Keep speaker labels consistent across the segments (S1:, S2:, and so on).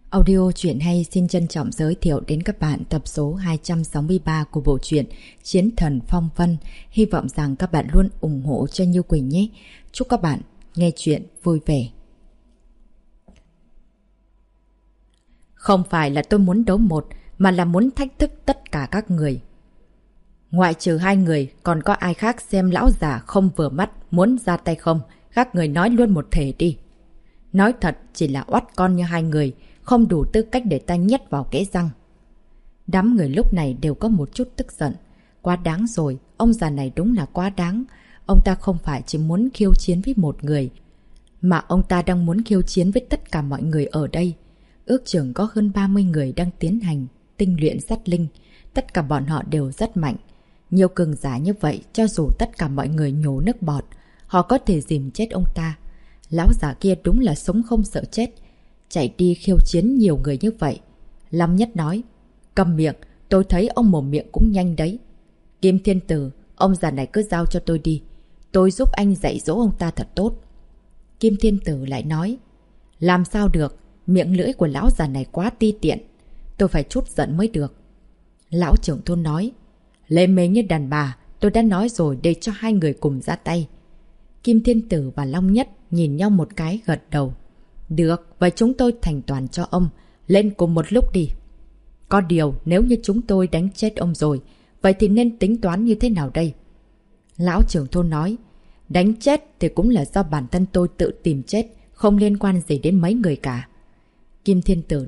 S1: Audio truyện hay xin trân trọng giới thiệu đến các bạn tập số 263 của bộ truyện Chiến Thần Phong Vân. Hy vọng rằng các bạn luôn ủng hộ cho Như Quỳnh nhé. Chúc các bạn nghe truyện vui vẻ. Không phải là tôi muốn đấu một, mà là muốn thách thức tất cả các người. Ngoại trừ hai người, còn có ai khác xem lão già không vừa mắt muốn ra tay không? Các người nói luôn một thể đi. Nói thật, chỉ là oắt con như hai người, không đủ tư cách để ta nhét vào kẽ răng. Đám người lúc này đều có một chút tức giận. Quá đáng rồi, ông già này đúng là quá đáng. Ông ta không phải chỉ muốn khiêu chiến với một người, mà ông ta đang muốn khiêu chiến với tất cả mọi người ở đây. Ước chừng có hơn 30 người đang tiến hành tinh luyện sát linh. Tất cả bọn họ đều rất mạnh. Nhiều cường giả như vậy, cho dù tất cả mọi người nhổ nước bọt, họ có thể dìm chết ông ta. Lão già kia đúng là sống không sợ chết, chạy đi khiêu chiến nhiều người như vậy. Lâm Nhất nói, cầm miệng, tôi thấy ông mồm miệng cũng nhanh đấy. Kim Thiên Tử, ông già này cứ giao cho tôi đi, tôi giúp anh dạy dỗ ông ta thật tốt. Kim Thiên Tử lại nói, làm sao được, miệng lưỡi của lão già này quá ti tiện, tôi phải chút giận mới được. Lão trưởng thôn nói, lê mê như đàn bà, tôi đã nói rồi để cho hai người cùng ra tay. Kim Thiên Tử và Long Nhất nhìn nhau một cái gật đầu. Được, vậy chúng tôi thành toàn cho ông, lên cùng một lúc đi. Có điều, nếu như chúng tôi đánh chết ông rồi, vậy thì nên tính toán như thế nào đây? Lão trưởng thôn nói, đánh chết thì cũng là do bản thân tôi tự tìm chết, không liên quan gì đến mấy người cả. Kim Thiên Tử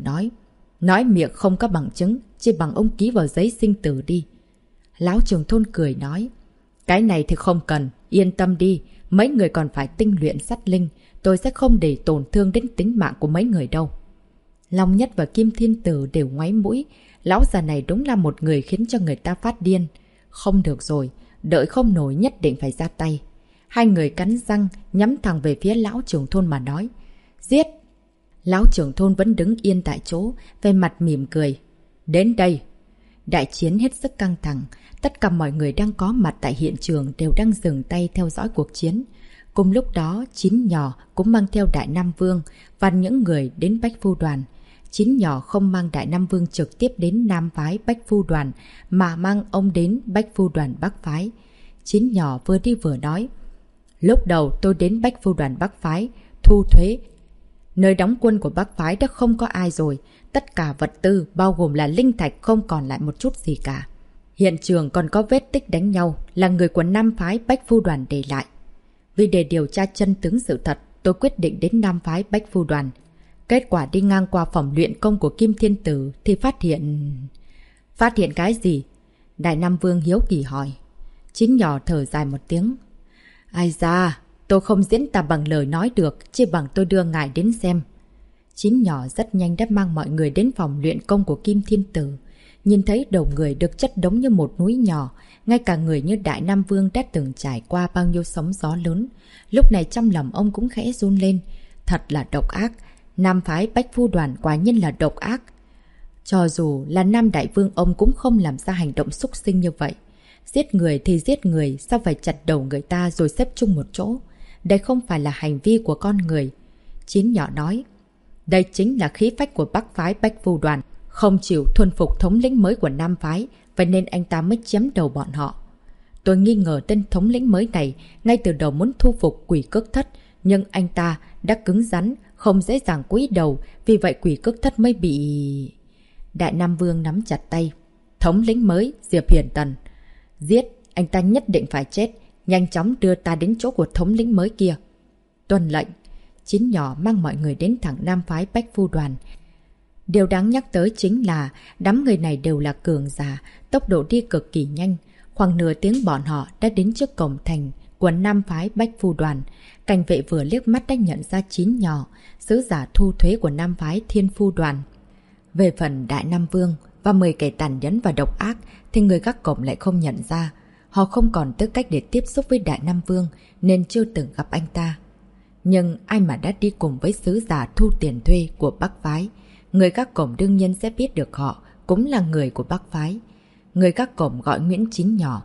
S1: nói miệng không có bằng chứng, chỉ bằng ông ký vào giấy sinh tử đi. Lão trưởng thôn cười nói, cái này thì không cần, yên tâm đi, mấy người còn phải tinh luyện sát linh, tôi sẽ không để tổn thương đến tính mạng của mấy người đâu. Long Nhất và Kim Thiên Tử đều ngoáy mũi, lão già này đúng là một người khiến cho người ta phát điên. Không được rồi, đợi không nổi nhất định phải ra tay. Hai người cắn răng, nhắm thẳng về phía lão trưởng thôn mà nói, giết! Lão trưởng thôn vẫn đứng yên tại chỗ, về mặt mỉm cười. Đến đây! Đại chiến hết sức căng thẳng, tất cả mọi người đang có mặt tại hiện trường đều đang dừng tay theo dõi cuộc chiến. Cùng lúc đó, Chín Nhỏ cũng mang theo Đại Nam Vương và những người đến Bách Phu Đoàn. Chín Nhỏ không mang Đại Nam Vương trực tiếp đến Nam Phái Bách Phu Đoàn, mà mang ông đến Bách Phu Đoàn Bắc Phái. Chín Nhỏ vừa đi vừa nói, lúc đầu tôi đến Bách Phu Đoàn Bắc Phái, thu thuế. Nơi đóng quân của Bắc Phái đã không có ai rồi, tất cả vật tư bao gồm là linh thạch không còn lại một chút gì cả. Hiện trường còn có vết tích đánh nhau là người của Nam Phái Bách Phu Đoàn để lại. Vì để điều tra chân tướng sự thật, tôi quyết định đến Nam Phái Bách Phu Đoàn. Kết quả đi ngang qua phòng luyện công của Kim Thiên Tử thì phát hiện... Phát hiện cái gì? Đại Nam Vương hiếu kỳ hỏi. Chín Nhỏ thở dài một tiếng. Ai da, tôi không diễn tả bằng lời nói được, chỉ bằng tôi đưa ngài đến xem. Chín Nhỏ rất nhanh đã mang mọi người đến phòng luyện công của Kim Thiên Tử. Nhìn thấy đầu người được chất đống như một núi nhỏ, ngay cả người như Đại Nam Vương đã từng trải qua bao nhiêu sóng gió lớn. Lúc này trong lòng ông cũng khẽ run lên. Thật là độc ác. Nam Phái Bách Phu Đoàn quả nhiên là độc ác. Cho dù là Nam Đại Vương, ông cũng không làm ra hành động xúc sinh như vậy. Giết người thì giết người, sao phải chặt đầu người ta rồi xếp chung một chỗ? Đây không phải là hành vi của con người. Chín Nhỏ nói, đây chính là khí phách của Bắc Phái Bách Phu Đoàn, không chịu thuần phục thống lĩnh mới của Nam Phái, vậy nên anh ta mới chém đầu bọn họ. Tôi nghi ngờ tên thống lĩnh mới này ngay từ đầu muốn thu phục Quỷ Cước Thất, nhưng anh ta đã cứng rắn, không dễ dàng cúi đầu, vì vậy Quỷ Cước Thất mới bị... Đại Nam Vương nắm chặt tay. Thống lĩnh mới, Diệp Hiền Tần. Giết, anh ta nhất định phải chết, nhanh chóng đưa ta đến chỗ của thống lĩnh mới kia. Tuân lệnh. Chín Nhỏ mang mọi người đến thẳng Nam Phái Bách Phu Đoàn. Điều đáng nhắc tới chính là đám người này đều là cường giả, tốc độ đi cực kỳ nhanh. Khoảng nửa tiếng bọn họ đã đến trước cổng thành của Nam Phái Bách Phu Đoàn. Cảnh vệ vừa liếc mắt đã nhận ra Chín Nhỏ, sứ giả thu thuế của Nam Phái Thiên Phu Đoàn. Về phần Đại Nam Vương và 10 kẻ tàn nhẫn và độc ác thì người gác cổng lại không nhận ra. Họ không còn tư cách để tiếp xúc với Đại Nam Vương nên chưa từng gặp anh ta. Nhưng ai mà đã đi cùng với sứ giả thu tiền thuê của Bắc Phái, người gác cổng đương nhiên sẽ biết được họ cũng là người của Bắc Phái. Người gác cổng gọi Nguyễn Chín Nhỏ.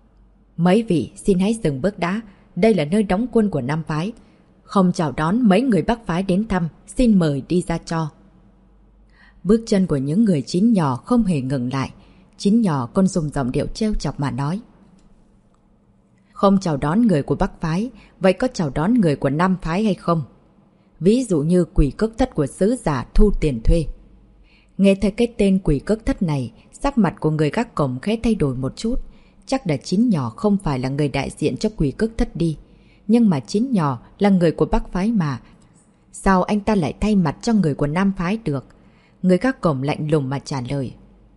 S1: Mấy vị xin hãy dừng bước đã, đây là nơi đóng quân của Nam Phái. Không chào đón mấy người Bắc Phái đến thăm, xin mời đi ra cho. Bước chân của những người Chín nhỏ không hề ngừng lại. Chín nhỏ còn dùng giọng điệu trêu chọc mà nói. Không chào đón người của Bắc phái, vậy có chào đón người của Nam phái hay không? Ví dụ như quỷ cước thất của sứ giả thu tiền thuê. Nghe thấy cái tên quỷ cước thất này, sắc mặt của người gác cổng khẽ thay đổi một chút. Chắc là Chín nhỏ không phải là người đại diện cho quỷ cước thất đi. Nhưng mà Chín nhỏ là người của Bắc phái mà. Sao anh ta lại thay mặt cho người của Nam phái được? Người gác cổng lạnh lùng mà trả lời.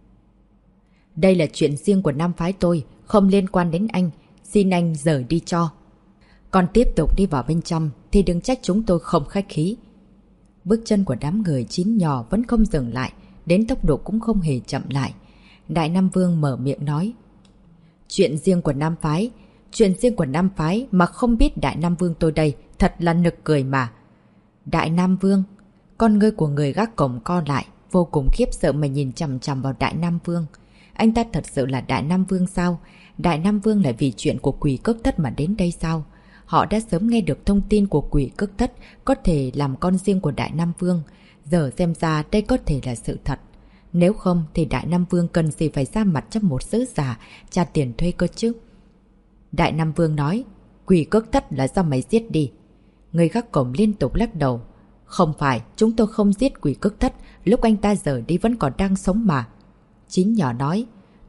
S1: Đây là chuyện riêng của Nam phái tôi, không liên quan đến anh. Xin anh rời đi cho. Còn tiếp tục đi vào bên trong thì đừng trách chúng tôi không khách khí. Bước chân của đám người Chín nhỏ vẫn không dừng lại, đến tốc độ cũng không hề chậm lại. Đại Nam Vương mở miệng nói. Chuyện riêng của Nam phái. Chuyện riêng của Nam phái mà không biết Đại Nam Vương tôi đây, thật là nực cười mà. Đại Nam Vương. Con ngươi của người gác cổng co lại, vô cùng khiếp sợ mà nhìn chằm chằm vào Đại Nam Vương. Anh ta thật sự là Đại Nam Vương sao? Đại Nam Vương lại vì chuyện của quỷ cước thất mà đến đây sao? Họ đã sớm nghe được thông tin của quỷ cước thất có thể làm con riêng của Đại Nam Vương. Giờ xem ra đây có thể là sự thật. Nếu không thì Đại Nam Vương cần gì phải ra mặt cho một sứ giả trả tiền thuê cơ chứ? Đại Nam Vương nói, quỷ cước thất là do mày giết đi. Người gác cổng liên tục lắc đầu. Không phải, chúng tôi không giết quỷ cước thất, lúc anh ta rời đi vẫn còn đang sống mà. Chín nhỏ nói,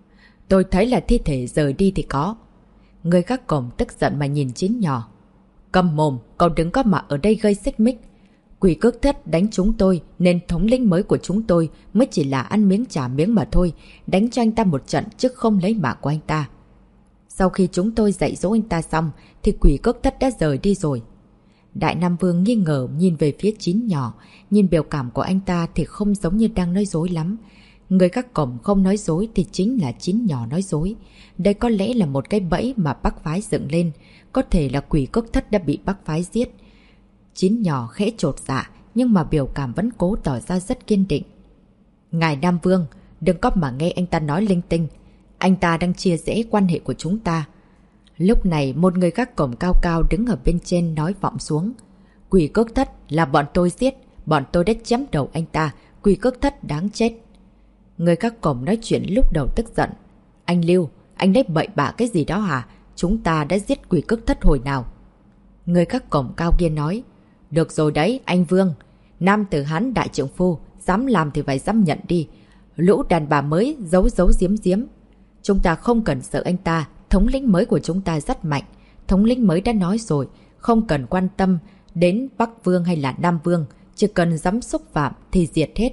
S1: tôi thấy là thi thể rời đi thì có. Người gác cổng tức giận mà nhìn Chín nhỏ. Câm mồm, cậu đừng có mà ở đây gây xích mích. Quỷ cước thất đánh chúng tôi nên thống lĩnh mới của chúng tôi mới chỉ là ăn miếng trả miếng mà thôi. Đánh cho anh ta một trận chứ không lấy mạng của anh ta. Sau khi chúng tôi dạy dỗ anh ta xong thì quỷ cước thất đã rời đi rồi. Đại Nam Vương nghi ngờ nhìn về phía Chín nhỏ. Nhìn biểu cảm của anh ta thì không giống như đang nói dối lắm. Người gác cổng không nói dối thì chính là Chín nhỏ nói dối. Đây có lẽ là một cái bẫy mà Bắc phái dựng lên. Có thể là quỷ cước thất đã bị Bắc phái giết. Chín nhỏ khẽ chột dạ, nhưng mà biểu cảm vẫn cố tỏ ra rất kiên định. Ngài Nam Vương, đừng có mà nghe anh ta nói linh tinh. Anh ta đang chia rẽ quan hệ của chúng ta. Lúc này một người gác cổng cao cao đứng ở bên trên nói vọng xuống. Quỷ cước thất là bọn tôi giết, bọn tôi đã chém đầu anh ta, quỷ cước thất đáng chết. Người gác cổng nói chuyện lúc đầu tức giận. Anh Lưu, anh đấy bậy bạ cái gì đó hả? Chúng ta đã giết quỷ cước thất hồi nào? Người gác cổng cao kia nói. Được rồi đấy, anh Vương. Nam tử Hán đại trượng phu, dám làm thì phải dám nhận đi. Lũ đàn bà mới giấu giấu giếm giếm. Chúng ta không cần sợ anh ta, thống lĩnh mới của chúng ta rất mạnh. Thống lĩnh mới đã nói rồi, không cần quan tâm đến Bắc Vương hay là Nam Vương, chỉ cần dám xúc phạm thì diệt hết.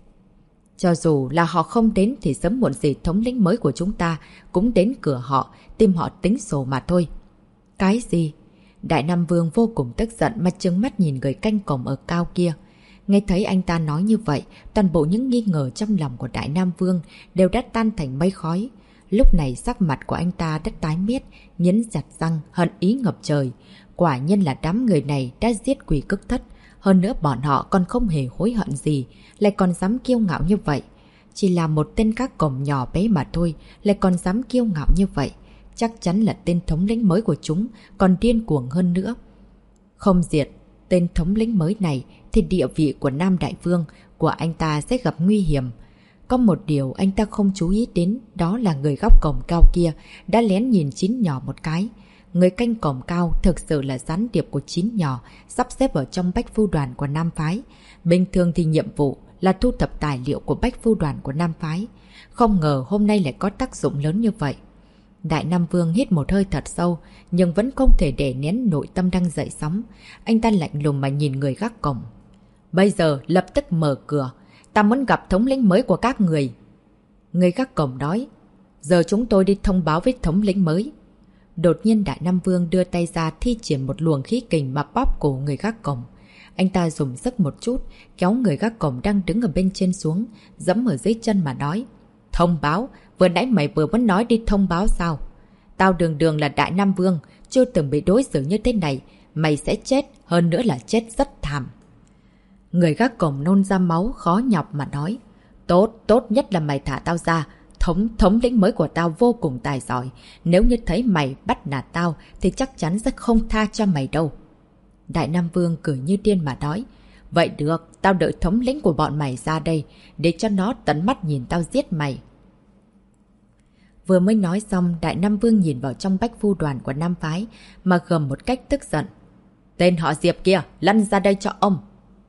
S1: Cho dù là họ không đến thì sớm muộn gì thống lĩnh mới của chúng ta cũng đến cửa họ, tìm họ tính sổ mà thôi. Cái gì? Đại Nam Vương vô cùng tức giận mà trừng mắt nhìn người canh cổng ở cao kia. Nghe thấy anh ta nói như vậy, toàn bộ những nghi ngờ trong lòng của Đại Nam Vương đều đã tan thành mây khói. Lúc này sắc mặt của anh ta đã tái mét, nhấn chặt răng, hận ý ngập trời. Quả nhiên là đám người này đã giết quỷ cước thất. Hơn nữa bọn họ còn không hề hối hận gì, lại còn dám kiêu ngạo như vậy. Chỉ là một tên gác cổng nhỏ bé mà thôi, lại còn dám kiêu ngạo như vậy. Chắc chắn là tên thống lĩnh mới của chúng còn điên cuồng hơn nữa. Không diệt tên thống lĩnh mới này thì địa vị của Nam Đại Vương của anh ta sẽ gặp nguy hiểm. Có một điều anh ta không chú ý đến, đó là người góc cổng cao kia đã lén nhìn Chín nhỏ một cái. Người canh cổng cao thực sự là gián điệp của Chín nhỏ, sắp xếp ở trong bách phu đoàn của Nam phái. Bình thường thì nhiệm vụ là thu thập tài liệu của bách phu đoàn của Nam phái. Không ngờ hôm nay lại có tác dụng lớn như vậy. Đại Nam Vương hít một hơi thật sâu, nhưng vẫn không thể để nén nội tâm đang dậy sóng. Anh ta lạnh lùng mà nhìn người gác cổng. Bây giờ lập tức mở cửa, ta muốn gặp thống lĩnh mới của các người. Người gác cổng nói, giờ chúng tôi đi thông báo với thống lĩnh mới. Đột nhiên Đại Nam Vương đưa tay ra thi triển một luồng khí kình mà bóp cổ người gác cổng. Anh ta dùng sức một chút, kéo người gác cổng đang đứng ở bên trên xuống, giẫm ở dưới chân mà nói. Thông báo? Vừa nãy mày vừa muốn nói đi thông báo sao? Tao đường đường là Đại Nam Vương, chưa từng bị đối xử như thế này. Mày sẽ chết, hơn nữa là chết rất thảm. Người gác cổng nôn ra máu khó nhọc mà nói. Tốt nhất là mày thả tao ra. Thống lĩnh mới của tao vô cùng tài giỏi. Nếu như thấy mày bắt nạt tao thì chắc chắn sẽ không tha cho mày đâu. Đại Nam Vương cười như điên mà nói. Vậy được, tao đợi thống lĩnh của bọn mày ra đây, để cho nó tận mắt nhìn tao giết mày. Vừa mới nói xong, Đại Nam Vương nhìn vào trong bách phu đoàn của Nam Phái, mà gầm một cách tức giận. Tên họ Diệp kia, lăn ra đây cho ông.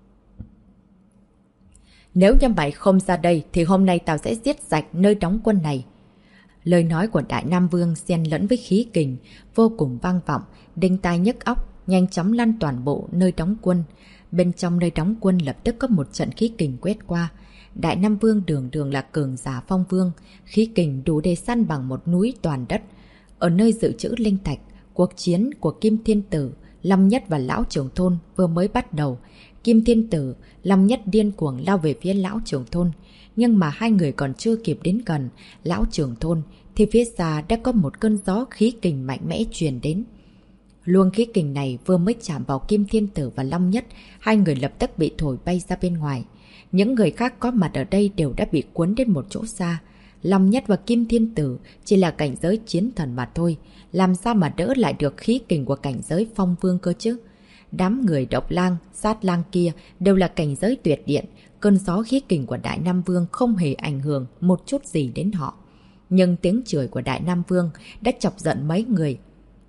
S1: Nếu như mày không ra đây, thì hôm nay tao sẽ giết sạch nơi đóng quân này. Lời nói của Đại Nam Vương xen lẫn với khí kình, vô cùng vang vọng, đinh tai nhức óc, nhanh chóng lan toàn bộ nơi đóng quân. Bên trong nơi đóng quân lập tức có một trận khí kình quét qua. Đại Nam Vương đường đường là cường giả phong vương, khí kình đủ để săn bằng một núi toàn đất. Ở nơi dự trữ linh thạch, cuộc chiến của Kim Thiên Tử, Lâm Nhất và Lão Trưởng Thôn vừa mới bắt đầu. Kim Thiên Tử, Lâm Nhất điên cuồng lao về phía Lão Trưởng Thôn. Nhưng mà hai người còn chưa kịp đến gần Lão Trưởng Thôn, thì phía xa đã có một cơn gió khí kình mạnh mẽ truyền đến. Luồng khí kình này vừa mới chạm vào Kim Thiên Tử và Long Nhất, hai người lập tức bị thổi bay ra bên ngoài. Những người khác có mặt ở đây đều đã bị cuốn đến một chỗ xa. Long Nhất và Kim Thiên Tử chỉ là cảnh giới chiến thần mà thôi, làm sao mà đỡ lại được khí kình của cảnh giới phong vương cơ chứ? Đám người Độc Lang, Sát Lang kia đều là cảnh giới tuyệt điện, cơn gió khí kình của Đại Nam Vương không hề ảnh hưởng một chút gì đến họ. Nhưng tiếng chửi của Đại Nam Vương đã chọc giận mấy người.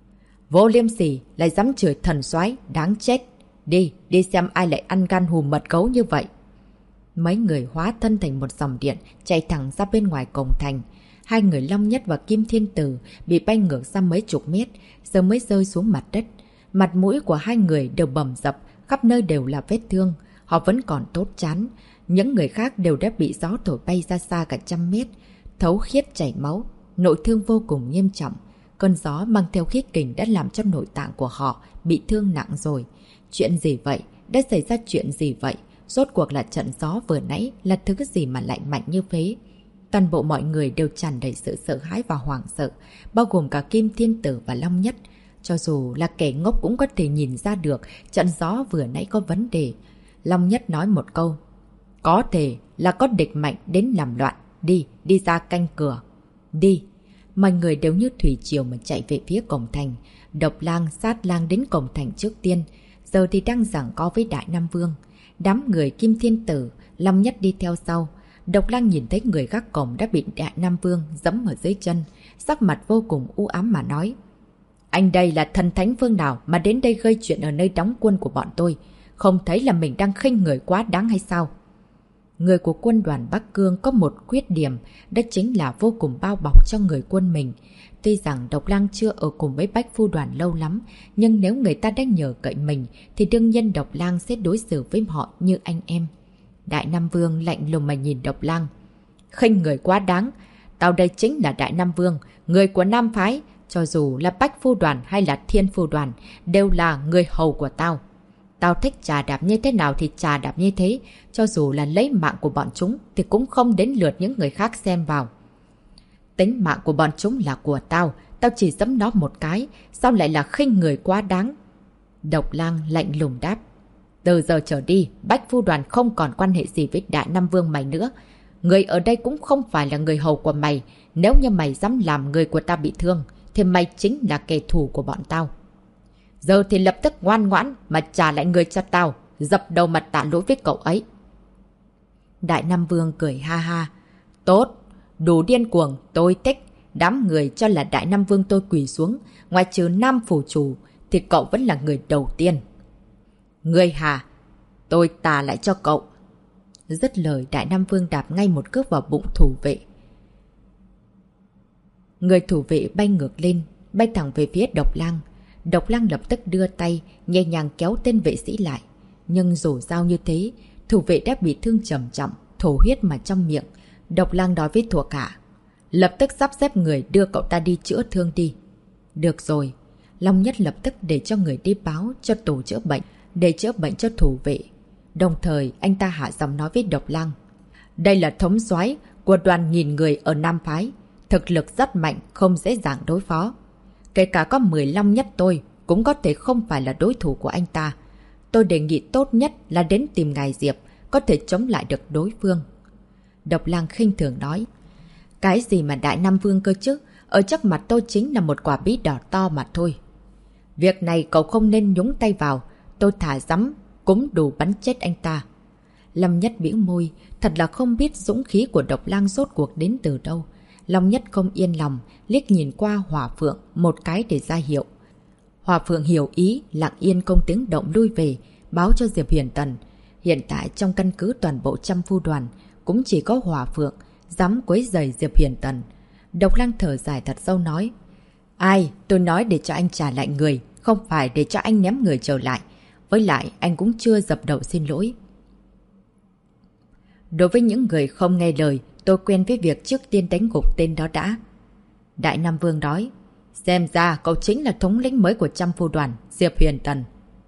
S1: Vô liêm sỉ, lại dám chửi thần soái, đáng chết. Đi xem ai lại ăn gan hùm mật gấu như vậy. Mấy người hóa thân thành một dòng điện, chạy thẳng ra bên ngoài cổng thành. Hai người Long Nhất và Kim Thiên Tử bị bay ngược ra mấy chục mét, giờ mới rơi xuống mặt đất. Mặt mũi của hai người đều bầm dập, khắp nơi đều là vết thương. Họ vẫn còn tốt chán. Những người khác đều đã bị gió thổi bay ra xa cả trăm mét, thấu khiết chảy máu, nội thương vô cùng nghiêm trọng. Cơn gió mang theo khí kình đã làm cho nội tạng của họ bị thương nặng rồi. Chuyện gì vậy? Đã xảy ra chuyện gì vậy? Rốt cuộc là trận gió vừa nãy là thứ gì mà lại mạnh như thế? Toàn bộ mọi người đều tràn đầy sự sợ hãi và hoảng sợ, bao gồm cả Kim Thiên Tử và Long Nhất. Cho dù là kẻ ngốc cũng có thể nhìn ra được trận gió vừa nãy có vấn đề. Long Nhất nói một câu. Có thể là có địch mạnh đến làm loạn. Đi ra canh cửa. Đi. Mọi người đều như thủy triều mà chạy về phía cổng thành. Độc Lang, Sát Lang đến cổng thành trước tiên. Giờ thì đang giằng co với Đại Nam Vương. Đám người Kim Thiên Tử, Long Nhất đi theo sau. Độc Lang nhìn thấy người gác cổng đã bị Đại Nam Vương giẫm ở dưới chân. Sắc mặt vô cùng u ám mà nói. Anh đây là thần thánh phương nào mà đến đây gây chuyện ở nơi đóng quân của bọn tôi? Không thấy là mình đang khinh người quá đáng hay sao? Người của quân đoàn Bắc Cương có một khuyết điểm, đó chính là vô cùng bao bọc cho người quân mình. Tuy rằng Độc Lang chưa ở cùng với Bách Phu đoàn lâu lắm, nhưng nếu người ta đã nhờ cậy mình, thì đương nhiên Độc Lang sẽ đối xử với họ như anh em. Đại Nam Vương lạnh lùng mà nhìn Độc Lang. Khinh người quá đáng. Tao đây chính là Đại Nam Vương, người của Nam Phái. Cho dù là Bách Phu đoàn hay là Thiên Phu đoàn, đều là người hầu của tao. Tao thích trà đạp như thế nào thì trà đạp như thế. Cho dù là lấy mạng của bọn chúng thì cũng không đến lượt những người khác xem vào. Tính mạng của bọn chúng là của tao. Tao chỉ giẫm nó một cái. Sao lại là khinh người quá đáng? Độc Lang lạnh lùng đáp. Từ giờ trở đi, Bách Phu đoàn không còn quan hệ gì với Đại Nam Vương mày nữa. Người ở đây cũng không phải là người hầu của mày. Nếu như mày dám làm người của tao bị thương, thì mày chính là kẻ thù của bọn tao. Giờ thì lập tức ngoan ngoãn mà trả lại người cho tao, dập đầu mặt tạ lỗi với cậu ấy. Đại Nam Vương cười ha ha. Tốt, đủ điên cuồng, tôi thích. Đám người cho là Đại Nam Vương tôi quỳ xuống, ngoài trừ Nam Phủ Chủ, thì cậu vẫn là người đầu tiên. Ngươi hả? Tôi tà lại cho cậu. Dứt lời, Đại Nam Vương đạp ngay một cước vào bụng thủ vệ. Người thủ vệ bay ngược lên, bay thẳng về phía Độc Lang. Độc Lang lập tức đưa tay, nhẹ nhàng kéo tên vệ sĩ lại. Nhưng dù sao như thế, thủ vệ đã bị thương trầm trọng, thổ huyết mà trong miệng. Độc Lang nói với thuộc hạ. Lập tức sắp xếp người đưa cậu ta đi chữa thương đi. Được rồi. Long Nhất lập tức để cho người đi báo cho tổ chữa bệnh, để chữa bệnh cho thủ vệ. Đồng thời, anh ta hạ giọng nói với Độc Lang. Đây là thống soái của đoàn 1000 người ở Nam Phái. Thực lực rất mạnh, không dễ dàng đối phó. Kể cả có 15 nhất tôi, cũng có thể không phải là đối thủ của anh ta. Tôi đề nghị tốt nhất là đến tìm ngài Diệp, có thể chống lại được đối phương. Độc Lang khinh thường nói. Cái gì mà Đại Nam Vương cơ chứ? Ở trước mặt tôi chính là một quả bí đỏ to mà thôi. Việc này cậu không nên nhúng tay vào. Tôi thả rắm cũng đủ bắn chết anh ta. Long Nhất bĩu môi, thật là không biết dũng khí của Độc Lang rốt cuộc đến từ đâu. Long Nhất không yên lòng, liếc nhìn qua Hỏa Phượng một cái để ra hiệu. Hỏa Phượng hiểu ý, lặng yên không tiếng động lui về, báo cho Diệp Huyền Tần. Hiện tại trong căn cứ toàn bộ trăm phu đoàn, cũng chỉ có Hỏa Phượng dám quấy rầy Diệp Huyền Tần. Độc Lang thở dài thật sâu nói: Ai, tôi nói để cho anh trả lại người, không phải để cho anh ném người trở lại. Với lại, anh cũng chưa dập đầu xin lỗi. Đối với những người không nghe lời, tôi quen với việc trước tiên đánh gục tên đó đã. Đại Nam Vương nói: Xem ra cậu chính là thống lĩnh mới của trăm phu đoàn, Diệp Huyền Tần.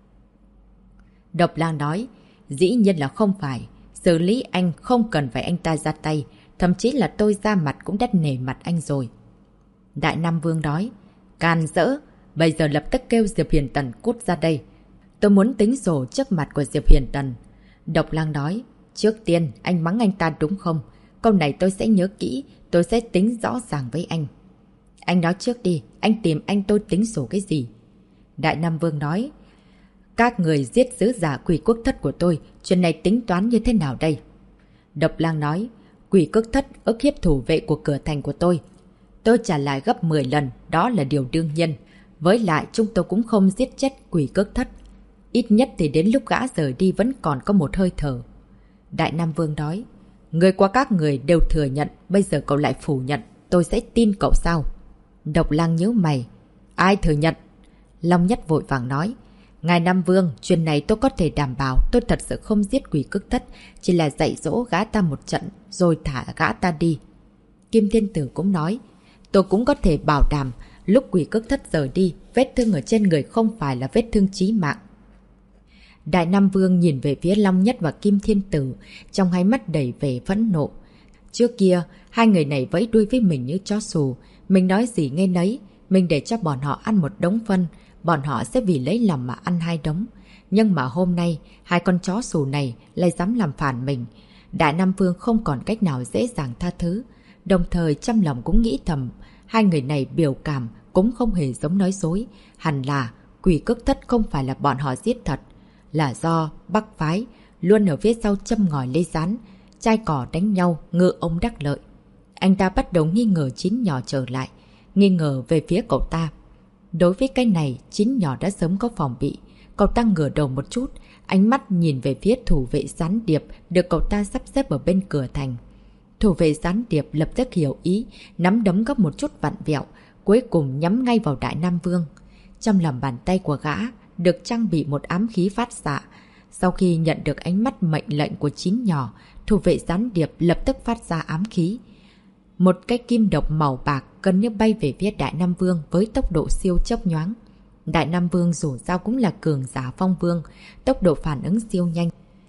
S1: Độc Lang nói: Dĩ nhiên là không phải. Xử lý anh không cần phải anh ta ra tay. Thậm chí là tôi ra mặt cũng đã nể mặt anh rồi. Đại Nam Vương nói: Can dỡ, bây giờ lập tức kêu Diệp Huyền Tần cút ra đây. Tôi muốn tính sổ trước mặt của Diệp Huyền Tần. Độc Lang nói: Trước tiên anh mắng anh ta đúng không? Câu này tôi sẽ nhớ kỹ, tôi sẽ tính rõ ràng với anh. Anh nói trước đi, anh tìm anh tôi tính sổ cái gì? Đại Nam Vương nói: Các người giết sứ giả Quỷ Quốc Thất của tôi, chuyện này tính toán như thế nào đây? Độc Lang nói: Quỷ Quốc Thất ức hiếp thủ vệ của cửa thành của tôi. Tôi trả lại gấp 10 lần, đó là điều đương nhiên. Với lại chúng tôi cũng không giết chết Quỷ Quốc Thất. Ít nhất thì đến lúc gã rời đi vẫn còn có một hơi thở. Đại Nam Vương nói: Người qua các người đều thừa nhận, bây giờ cậu lại phủ nhận, tôi sẽ tin cậu sao? Độc Lang nhíu mày: Ai thừa nhận? Long Nhất vội vàng nói: Ngài Nam Vương, chuyện này tôi có thể đảm bảo, tôi thật sự không giết Quỷ Quốc Thất, chỉ là dạy dỗ gã ta một trận rồi thả gã ta đi. Kim Thiên Tử cũng nói: Tôi cũng có thể bảo đảm, lúc Quỷ Quốc Thất rời đi, vết thương ở trên người không phải là vết thương chí mạng. Đại Nam Vương nhìn về phía Long Nhất và Kim Thiên Tử, trong hai mắt đầy vẻ phẫn nộ. Trước kia, hai người này vẫy đuôi với mình như chó xù, mình nói gì nghe nấy, mình để cho bọn họ ăn một đống phân, bọn họ sẽ vì lấy lòng mà ăn hai đống. Nhưng mà hôm nay, hai con chó xù này lại dám làm phản mình. Đại Nam Vương không còn cách nào dễ dàng tha thứ, đồng thời trong lòng cũng nghĩ thầm, hai người này biểu cảm cũng không hề giống nói dối, hẳn là Quỷ Quốc Thất không phải là bọn họ giết thật, là do Bắc phái luôn ở phía sau châm ngòi lê rán, chai cỏ đánh nhau, ngựa ông đắc lợi. Anh ta bắt đầu nghi ngờ Chín Nhỏ trở lại, nghi ngờ về phía cậu ta. Đối với cái này, Chín Nhỏ đã sớm có phòng bị. Cậu ta ngửa đầu một chút, ánh mắt nhìn về phía thủ vệ gián điệp được cậu ta sắp xếp ở bên cửa thành. Thủ vệ gián điệp lập tức hiểu ý, nắm đấm gấp một chút vặn vẹo, cuối cùng nhắm ngay vào Đại Nam Vương. Trong lòng bàn tay của gã được trang bị một ám khí phát xạ. Sau khi nhận được ánh mắt mệnh lệnh của Chín Nhỏ, thủ vệ gián điệp lập tức phát ra ám khí. Một cái kim độc màu bạc gần như bay về phía Đại Nam Vương với tốc độ siêu chớp nhoáng. Đại Nam Vương dù sao cũng là cường giả phong vương, tốc độ phản ứng siêu nhanh.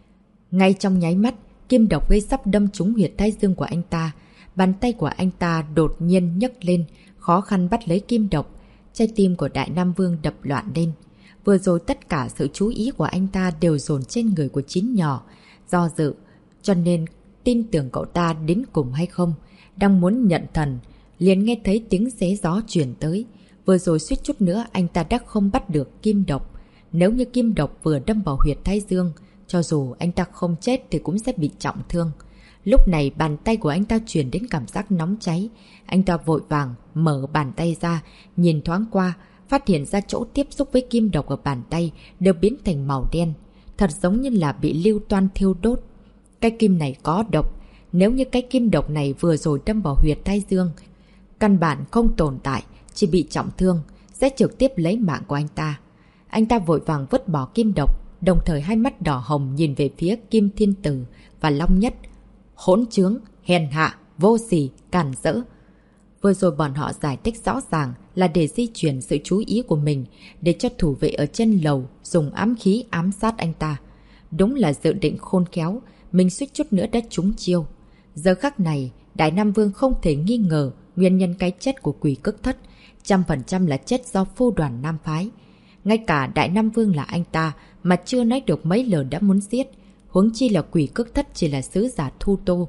S1: Ngay trong nháy mắt, kim độc gây sắp đâm trúng huyệt thái dương của anh ta. Bàn tay của anh ta đột nhiên nhấc lên, khó khăn bắt lấy kim độc. Trái tim của Đại Nam Vương đập loạn lên. Vừa rồi tất cả sự chú ý của anh ta đều dồn trên người của Chín Nhỏ. Do dự, cho nên tin tưởng cậu ta đến cùng hay không. Đang muốn nhận thần, liền nghe thấy tiếng xé gió chuyển tới. Vừa rồi suýt chút nữa anh ta đã không bắt được kim độc. Nếu như kim độc vừa đâm vào huyệt thái dương, cho dù anh ta không chết thì cũng sẽ bị trọng thương. Lúc này bàn tay của anh ta truyền đến cảm giác nóng cháy. Anh ta vội vàng mở bàn tay ra, nhìn thoáng qua, phát hiện ra chỗ tiếp xúc với kim độc ở bàn tay đều biến thành màu đen. Thật giống như là bị lưu toan thiêu đốt. Cái kim này có độc. Nếu như cái kim độc này vừa rồi đâm vào huyệt thái dương, căn bản không tồn tại, chỉ bị trọng thương, sẽ trực tiếp lấy mạng của anh ta. Anh ta vội vàng vứt bỏ kim độc, đồng thời hai mắt đỏ hồng nhìn về phía Kim Thiên Tử và Long Nhất. Hỗn trướng, hèn hạ, vô sỉ, cản rỡ. Vừa rồi bọn họ giải thích rõ ràng là để di chuyển sự chú ý của mình, để cho thủ vệ ở trên lầu dùng ám khí ám sát anh ta. Đúng là dự định khôn khéo, mình suýt chút nữa đã trúng chiêu. Giờ khắc này, Đại Nam Vương không thể nghi ngờ nguyên nhân cái chết của Quỷ Quốc Thất 100% là chết do phu đoàn Nam phái. Ngay cả Đại Nam Vương là anh ta mà chưa nói được mấy lời đã muốn giết, huống chi là Quỷ Quốc Thất chỉ là sứ giả thu tô.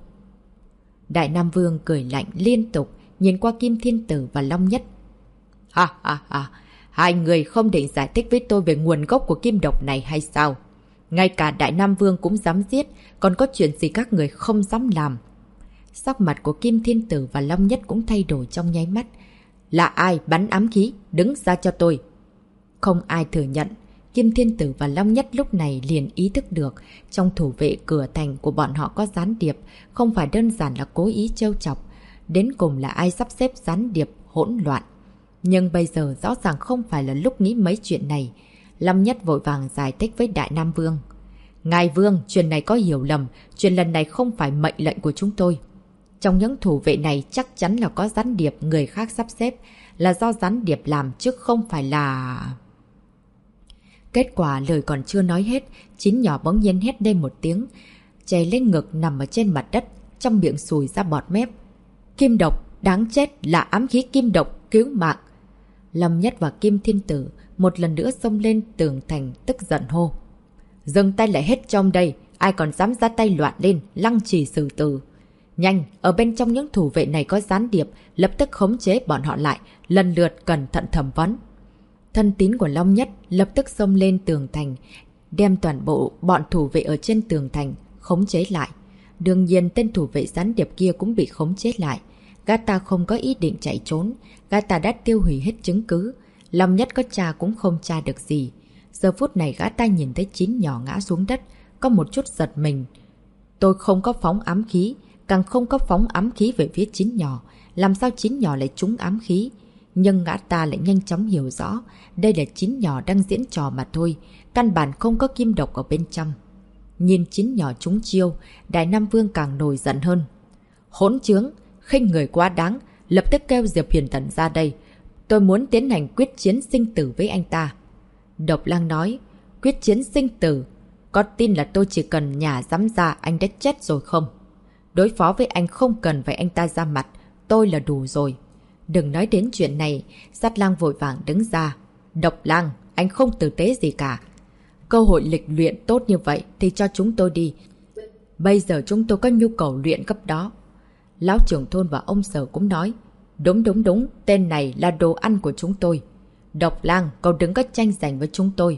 S1: Đại Nam Vương cười lạnh liên tục, nhìn qua Kim Thiên Tử và Long Nhất. Ha ha ha, hai người không định giải thích với tôi về nguồn gốc của kim độc này hay sao? Ngay cả Đại Nam Vương cũng dám giết, còn có chuyện gì các người không dám làm? Sắc mặt của Kim Thiên Tử và Long Nhất cũng thay đổi trong nháy mắt. Là ai bắn ám khí? Đứng ra cho tôi. Không ai thừa nhận. Kim Thiên Tử và Long Nhất lúc này liền ý thức được trong thủ vệ cửa thành của bọn họ có gián điệp, không phải đơn giản là cố ý trêu chọc. Đến cùng là ai sắp xếp gián điệp hỗn loạn. Nhưng bây giờ rõ ràng không phải là lúc nghĩ mấy chuyện này. Long Nhất vội vàng giải thích với Đại Nam Vương. Ngài Vương, chuyện này có hiểu lầm, chuyện lần này không phải mệnh lệnh của chúng tôi. Trong những thủ vệ này chắc chắn là có gián điệp người khác sắp xếp, là do gián điệp làm chứ không phải là... Kết quả lời còn chưa nói hết, Chín nhỏ bỗng nhiên hét lên một tiếng, chè lên ngực nằm ở trên mặt đất, trong miệng sùi ra bọt mép. Kim độc, đáng chết, là ám khí kim độc, cứu mạng. Lâm Nhất và Kim Thiên Tử một lần nữa xông lên tường thành tức giận hô. Dừng tay lại hết trong đây, ai còn dám ra tay loạn lên, lăng trì xử tử. Nhanh, ở bên trong những thủ vệ này có gián điệp, lập tức khống chế bọn họ lại, lần lượt cẩn thận thẩm vấn. Thân tín của Long Nhất lập tức xông lên tường thành, đem toàn bộ bọn thủ vệ ở trên tường thành khống chế lại. Đương nhiên tên thủ vệ gián điệp kia cũng bị khống chế lại. Gã ta không có ý định chạy trốn, gã ta đã tiêu hủy hết chứng cứ. Long Nhất có tra cũng không tra được gì. Giờ phút này gã ta nhìn thấy Chín nhỏ ngã xuống đất, có một chút giật mình. Tôi không có phóng ám khí, càng không có phóng ám khí về phía Chín nhỏ. Làm sao Chín nhỏ lại trúng ám khí? Nhưng gã ta lại nhanh chóng hiểu rõ, đây là Chín nhỏ đang diễn trò mà thôi, căn bản không có kim độc ở bên trong. Nhìn Chín nhỏ trúng chiêu, Đại Nam Vương càng nổi giận hơn. Hỗn trướng, khinh người quá đáng, lập tức kêu Diệp Huyền Thần ra đây. Tôi muốn tiến hành quyết chiến sinh tử với anh ta. Độc Lang nói, quyết chiến sinh tử, có tin là tôi chỉ cần nhả dám ra anh đã chết rồi không? Đối phó với anh không cần phải anh ta ra mặt, tôi là đủ rồi. Đừng nói đến chuyện này, Sát Lang vội vàng đứng ra. Độc Lang, anh không tử tế gì cả. Cơ hội lịch luyện tốt như vậy thì cho chúng tôi đi. Bây giờ chúng tôi có nhu cầu luyện cấp đó. Lão trưởng thôn và ông Sở cũng nói. Đúng, tên này là đồ ăn của chúng tôi. Độc Lang, cậu đừng có tranh giành với chúng tôi.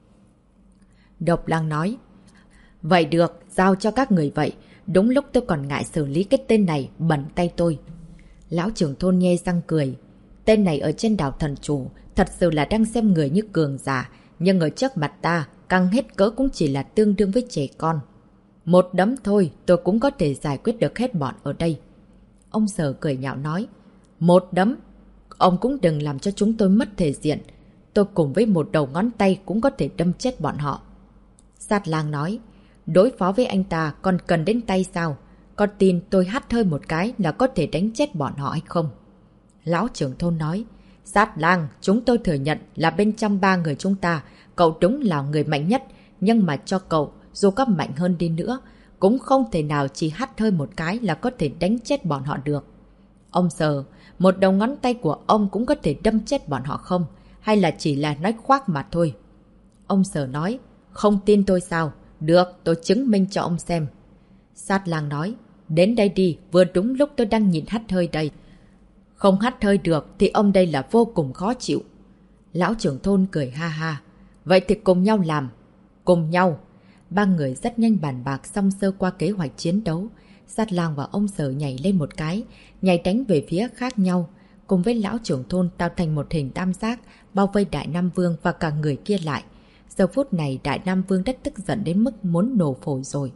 S1: Độc Lang nói. Vậy được, giao cho các người vậy. Đúng lúc tôi còn ngại xử lý cái tên này bẩn tay tôi. Lão trưởng thôn nhe răng cười. Tên này ở trên đảo Thần Chủ thật sự là đang xem người như cường giả, nhưng ở trước mặt ta, căng hết cỡ cũng chỉ là tương đương với trẻ con. Một đấm thôi, tôi cũng có thể giải quyết được hết bọn ở đây. Ông Sở cười nhạo nói. Một đấm? Ông cũng đừng làm cho chúng tôi mất thể diện. Tôi cùng với một đầu ngón tay cũng có thể đâm chết bọn họ. Sát Lang nói. Đối phó với anh ta còn cần đến tay sao? Có tin tôi hắt hơi một cái là có thể đánh chết bọn họ hay không? Lão trưởng thôn nói. Sát Lang, chúng tôi thừa nhận là bên trong 3 người chúng ta, cậu đúng là người mạnh nhất, nhưng mà cho cậu, dù có mạnh hơn đi nữa, cũng không thể nào chỉ hắt hơi một cái là có thể đánh chết bọn họ được. Ông Sở, một đầu ngón tay của ông cũng có thể đâm chết bọn họ không? Hay là chỉ là nói khoác mà thôi? Ông Sở nói. Không tin tôi sao? Được, tôi chứng minh cho ông xem. Sát Lang nói. Đến đây đi, vừa đúng lúc tôi đang nhìn hắt hơi đây. Không hắt hơi được thì ông đây là vô cùng khó chịu. Lão trưởng thôn cười ha ha. Vậy thì cùng nhau làm. Cùng nhau. 3 người rất nhanh bàn bạc xong sơ qua kế hoạch chiến đấu. Sát Lang và ông Sở nhảy lên một cái, nhảy đánh về phía khác nhau. Cùng với lão trưởng thôn tạo thành một hình tam giác, bao vây Đại Nam Vương và cả người kia lại. Giờ phút này Đại Nam Vương rất tức giận đến mức muốn nổ phổi rồi.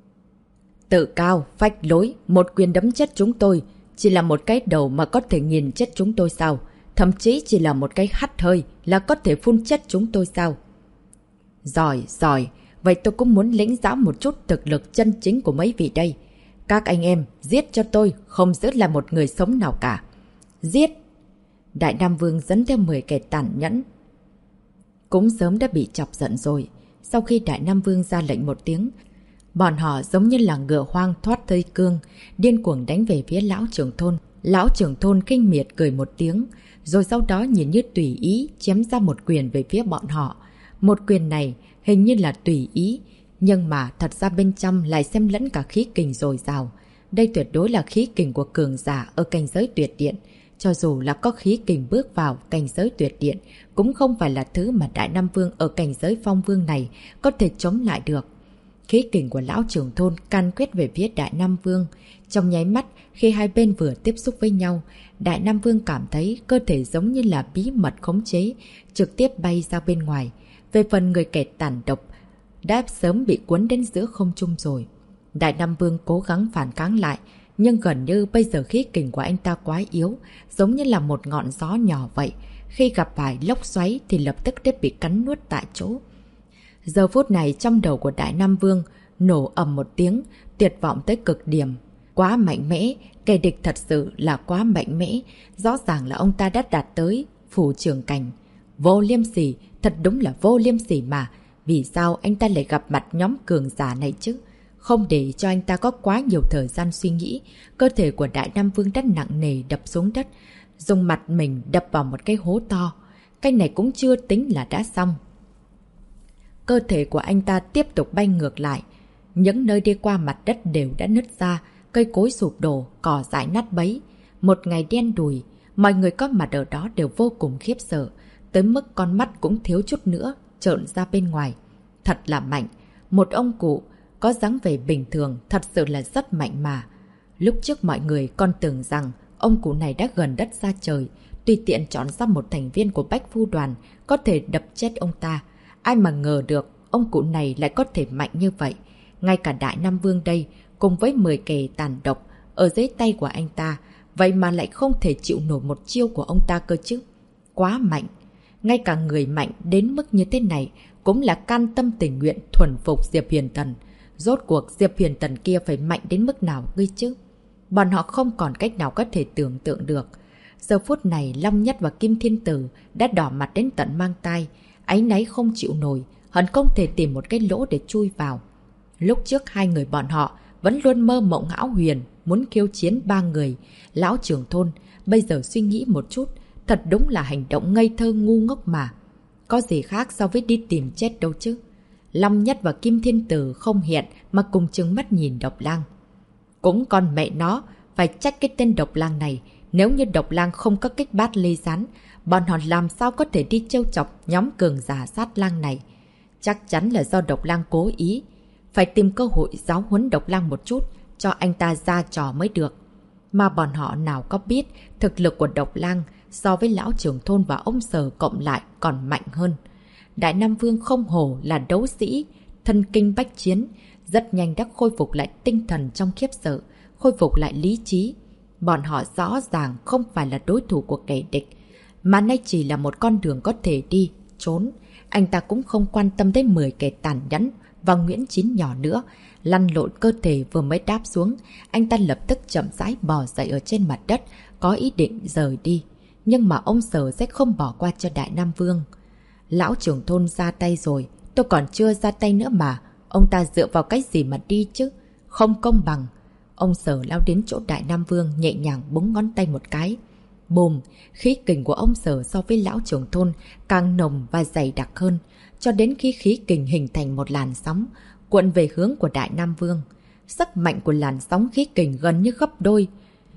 S1: Tự cao, phách lối, một quyền đấm chết chúng tôi. Chỉ là một cái đầu mà có thể nghiền chết chúng tôi sao? Thậm chí chỉ là một cái hắt hơi là có thể phun chết chúng tôi sao? Giỏi. Vậy tôi cũng muốn lĩnh giáo một chút thực lực chân chính của mấy vị đây. Các anh em, giết cho tôi, không giữ lại một người sống nào cả. Giết! Đại Nam Vương dẫn theo 10 kẻ tàn nhẫn. Cũng sớm đã bị chọc giận rồi. Sau khi Đại Nam Vương ra lệnh một tiếng, bọn họ giống như là ngựa hoang thoát thây cương, điên cuồng đánh về phía lão trưởng thôn. Lão trưởng thôn kinh miệt cười một tiếng, rồi sau đó nhìn như tùy ý chém ra một quyền về phía bọn họ. Một quyền này hình như là tùy ý, nhưng mà thật ra bên trong lại xen lẫn cả khí kình dồi dào. Đây tuyệt đối là khí kình của cường giả ở cảnh giới tuyệt điện. Cho dù là có khí kình bước vào cảnh giới tuyệt điện, cũng không phải là thứ mà Đại Nam Vương ở cảnh giới phong vương này có thể chống lại được. Khí kình của lão trưởng thôn can quyết về phía Đại Nam Vương. Trong nháy mắt, khi hai bên vừa tiếp xúc với nhau, Đại Nam Vương cảm thấy cơ thể giống như là bí mật khống chế, trực tiếp bay ra bên ngoài. Về phần người kẻ tàn độc, đã sớm bị cuốn đến giữa không trung rồi. Đại Nam Vương cố gắng phản kháng lại, nhưng gần như bây giờ khí kình của anh ta quá yếu, giống như là một ngọn gió nhỏ vậy. Khi gặp phải lốc xoáy thì lập tức đã bị cắn nuốt tại chỗ. Giờ phút này trong đầu của Đại Nam Vương nổ ầm một tiếng, tuyệt vọng tới cực điểm. Quá mạnh mẽ, kẻ địch thật sự là quá mạnh mẽ. Rõ ràng là ông ta đã đạt tới phủ trưởng cảnh. Vô liêm sỉ, thật đúng là vô liêm sỉ mà. Vì sao anh ta lại gặp mặt nhóm cường giả này chứ? Không để cho anh ta có quá nhiều thời gian suy nghĩ, cơ thể của Đại Nam Vương đã nặng nề đập xuống đất, dùng mặt mình đập vào một cái hố to. Cái này cũng chưa tính là đã xong. Cơ thể của anh ta tiếp tục bay ngược lại. Những nơi đi qua mặt đất đều đã nứt ra, cây cối sụp đổ, cỏ dại nát bấy. Một ngày đen đủi, mọi người có mặt ở đó đều vô cùng khiếp sợ, tới mức con mắt cũng thiếu chút nữa trợn ra bên ngoài. Thật là mạnh, một ông cụ có dáng vẻ bình thường thật sự là rất mạnh mà. Lúc trước mọi người còn tưởng rằng ông cụ này đã gần đất xa trời, tùy tiện chọn ra một thành viên của Bách Phu Đoàn có thể đập chết ông ta. Ai mà ngờ được ông cụ này lại có thể mạnh như vậy. Ngay cả Đại Nam Vương đây, cùng với 10 kẻ tàn độc ở dưới tay của anh ta, vậy mà lại không thể chịu nổi một chiêu của ông ta cơ chứ. Quá mạnh. Ngay cả người mạnh đến mức như thế này cũng là can tâm tình nguyện thuần phục Diệp Huyền Tần. Rốt cuộc Diệp Huyền Tần kia phải mạnh đến mức nào gây chứ? Bọn họ không còn cách nào có thể tưởng tượng được. Giờ phút này Long Nhất và Kim Thiên Tử đã đỏ mặt đến tận mang tai, áy náy không chịu nổi, hận không thể tìm một cái lỗ để chui vào. Lúc trước hai người bọn họ vẫn luôn mơ mộng hão huyền muốn khiêu chiến ba người lão trưởng thôn, bây giờ suy nghĩ một chút, thật đúng là hành động ngây thơ ngu ngốc mà. Có gì khác so với đi tìm chết đâu chứ. Long Nhất và Kim Thiên Tử không hiện mà cùng chừng mắt nhìn Độc Lang. Cũng con mẹ nó, phải trách cái tên Độc Lang này. Nếu như Độc Lang không có kích bát ly rán, bọn họ làm sao có thể đi trêu chọc nhóm cường giả sát lang này. Chắc chắn là do Độc Lang cố ý. Phải tìm cơ hội giáo huấn Độc Lang một chút, cho anh ta ra trò mới được. Mà bọn họ nào có biết thực lực của Độc Lang so với lão trưởng thôn và ông Sở cộng lại còn mạnh hơn. Đại Nam Vương không hổ là đấu sĩ, thân kinh bách chiến, rất nhanh đã khôi phục lại tinh thần trong khiếp sợ, khôi phục lại lý trí. Bọn họ rõ ràng không phải là đối thủ của kẻ địch, mà nay chỉ là một con đường có thể đi, trốn. Anh ta cũng không quan tâm đến 10 kẻ tàn nhẫn và Nguyễn Chín nhỏ nữa. Lăn lộn cơ thể vừa mới đáp xuống, anh ta lập tức chậm rãi bò dậy ở trên mặt đất, có ý định rời đi. Nhưng mà ông Sở sẽ không bỏ qua cho Đại Nam Vương. Lão trưởng thôn ra tay rồi, tôi còn chưa ra tay nữa mà. Ông ta dựa vào cái gì mà đi chứ? Không công bằng. Ông Sở lao đến chỗ Đại Nam Vương nhẹ nhàng búng ngón tay một cái. Bùm, khí kình của ông Sở so với lão trưởng thôn càng nồng và dày đặc hơn, cho đến khi khí kình hình thành một làn sóng, cuộn về hướng của Đại Nam Vương. Sức mạnh của làn sóng khí kình gần như gấp đôi.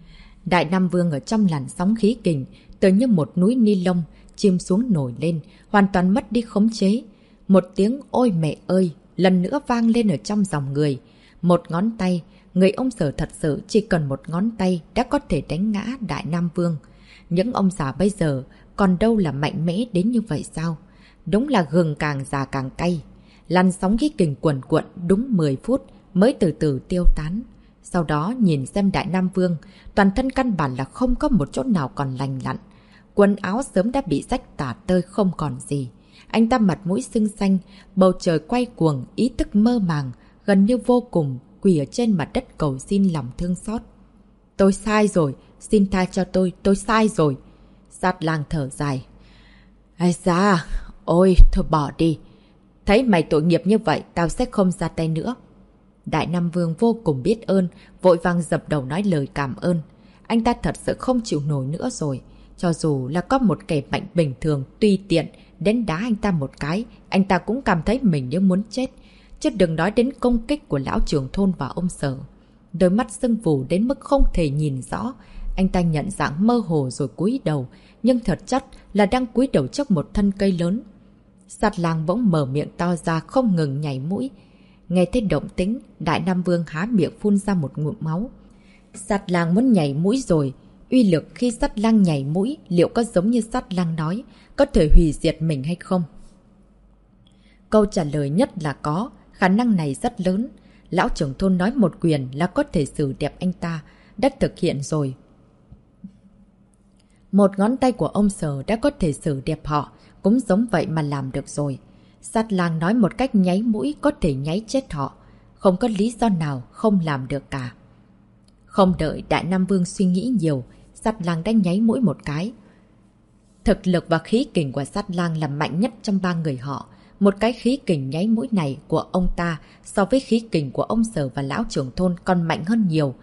S1: Đại Nam Vương ở trong làn sóng khí kình, tựa như một núi ni lông, chìm xuống nổi lên, hoàn toàn mất đi khống chế. Một tiếng ôi mẹ ơi, lần nữa vang lên ở trong dòng người. Một ngón tay, người ông Sở thật sự chỉ cần một ngón tay đã có thể đánh ngã Đại Nam Vương. Những ông già bây giờ còn đâu là mạnh mẽ đến như vậy sao? Đúng là gừng càng già càng cay. Làn sóng khí kình cuồn cuộn đúng 10 phút mới từ từ tiêu tán. Sau đó nhìn xem Đại Nam Vương, toàn thân căn bản là không có một chỗ nào còn lành lặn. Quần áo sớm đã bị rách tả tơi không còn gì. Anh ta mặt mũi sưng xanh, bầu trời quay cuồng, ý thức mơ màng, gần như vô cùng, quỳ ở trên mặt đất cầu xin lòng thương xót. Tôi sai rồi, xin tha cho tôi sai rồi. Sát lang thở dài. Ai da, ôi, thôi bỏ đi. Thấy mày tội nghiệp như vậy, tao sẽ không ra tay nữa. Đại Nam Vương vô cùng biết ơn, vội vàng dập đầu nói lời cảm ơn. Anh ta thật sự không chịu nổi nữa rồi. Cho dù là có một kẻ mạnh bình thường, tùy tiện, đến đá anh ta một cái, anh ta cũng cảm thấy mình như muốn chết. Chứ đừng nói đến công kích của lão trưởng thôn và ông Sở. Đôi mắt sưng vù đến mức không thể nhìn rõ. Anh ta nhận dạng mơ hồ rồi cúi đầu, nhưng thật chất là đang cúi đầu trước một thân cây lớn. Sát lang bỗng mở miệng to ra không ngừng nhảy mũi. Nghe thấy động tĩnh, Đại Nam Vương há miệng phun ra một ngụm máu. Sát lang muốn nhảy mũi rồi. Uy lực khi sát lang nhảy mũi liệu có giống như sát lang nói, có thể hủy diệt mình hay không? Câu trả lời nhất là có, khả năng này rất lớn. Lão trưởng thôn nói một quyền là có thể xử đẹp anh ta, đã thực hiện rồi. Một ngón tay của ông Sở đã có thể xử đẹp họ, cũng giống vậy mà làm được rồi. Sát lang nói một cách nháy mũi có thể nháy chết họ, không có lý do nào không làm được cả. Không đợi Đại Nam Vương suy nghĩ nhiều, sát lang đã nháy mũi một cái. Thực lực và khí kình của sát lang là mạnh nhất trong ba người họ. Một cái khí kình nháy mũi này của ông ta so với khí kình của ông Sở và lão trưởng thôn còn mạnh hơn nhiều.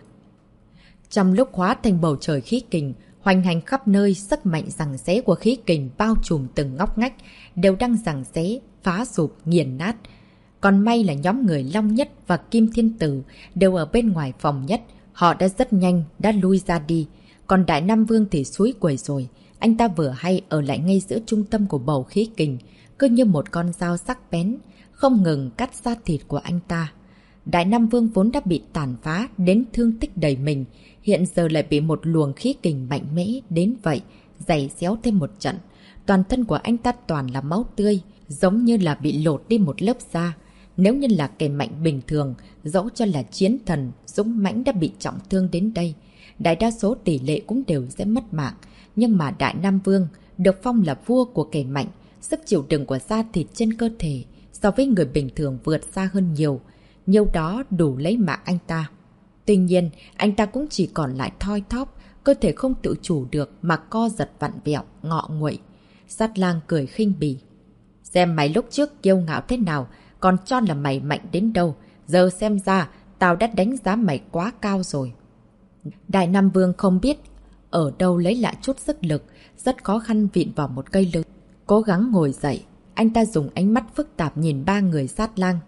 S1: Trong lúc hóa thành bầu trời khí kình, hoành hành khắp nơi, sức mạnh giằng xé của khí kình bao trùm từng ngóc ngách, đều đang giằng xé, phá sụp, nghiền nát. Còn may là nhóm người Long Nhất và Kim Thiên Tử đều ở bên ngoài phòng nhất, họ đã rất nhanh, đã lui ra đi. Còn Đại Nam Vương thì xúi quẩy rồi, anh ta vừa hay ở lại ngay giữa trung tâm của bầu khí kình, cứ như một con dao sắc bén, không ngừng cắt da thịt của anh ta. Đại Nam Vương vốn đã bị tàn phá đến thương tích đầy mình, hiện giờ lại bị một luồng khí kình mạnh mẽ đến vậy, giày xéo thêm một trận. Toàn thân của anh ta toàn là máu tươi, giống như là bị lột đi một lớp da. Nếu như là kẻ mạnh bình thường, dẫu cho là chiến thần, dũng mãnh đã bị trọng thương đến đây, đại đa số tỷ lệ cũng đều sẽ mất mạng. Nhưng mà Đại Nam Vương được phong là vua của kẻ mạnh, sức chịu đựng của da thịt trên cơ thể so với người bình thường vượt xa hơn nhiều. Nhiều đó đủ lấy mạng anh ta. Tuy nhiên, anh ta cũng chỉ còn lại thoi thóp, cơ thể không tự chủ được mà co giật vặn vẹo, ngọ nguậy. Sát lang cười khinh bỉ. Xem mày lúc trước kiêu ngạo thế nào, còn cho là mày mạnh đến đâu. Giờ xem ra, tao đã đánh giá mày quá cao rồi. Đại Nam Vương không biết ở đâu lấy lại chút sức lực, rất khó khăn vịn vào một cây lớn. Cố gắng ngồi dậy, anh ta dùng ánh mắt phức tạp nhìn ba người sát lang.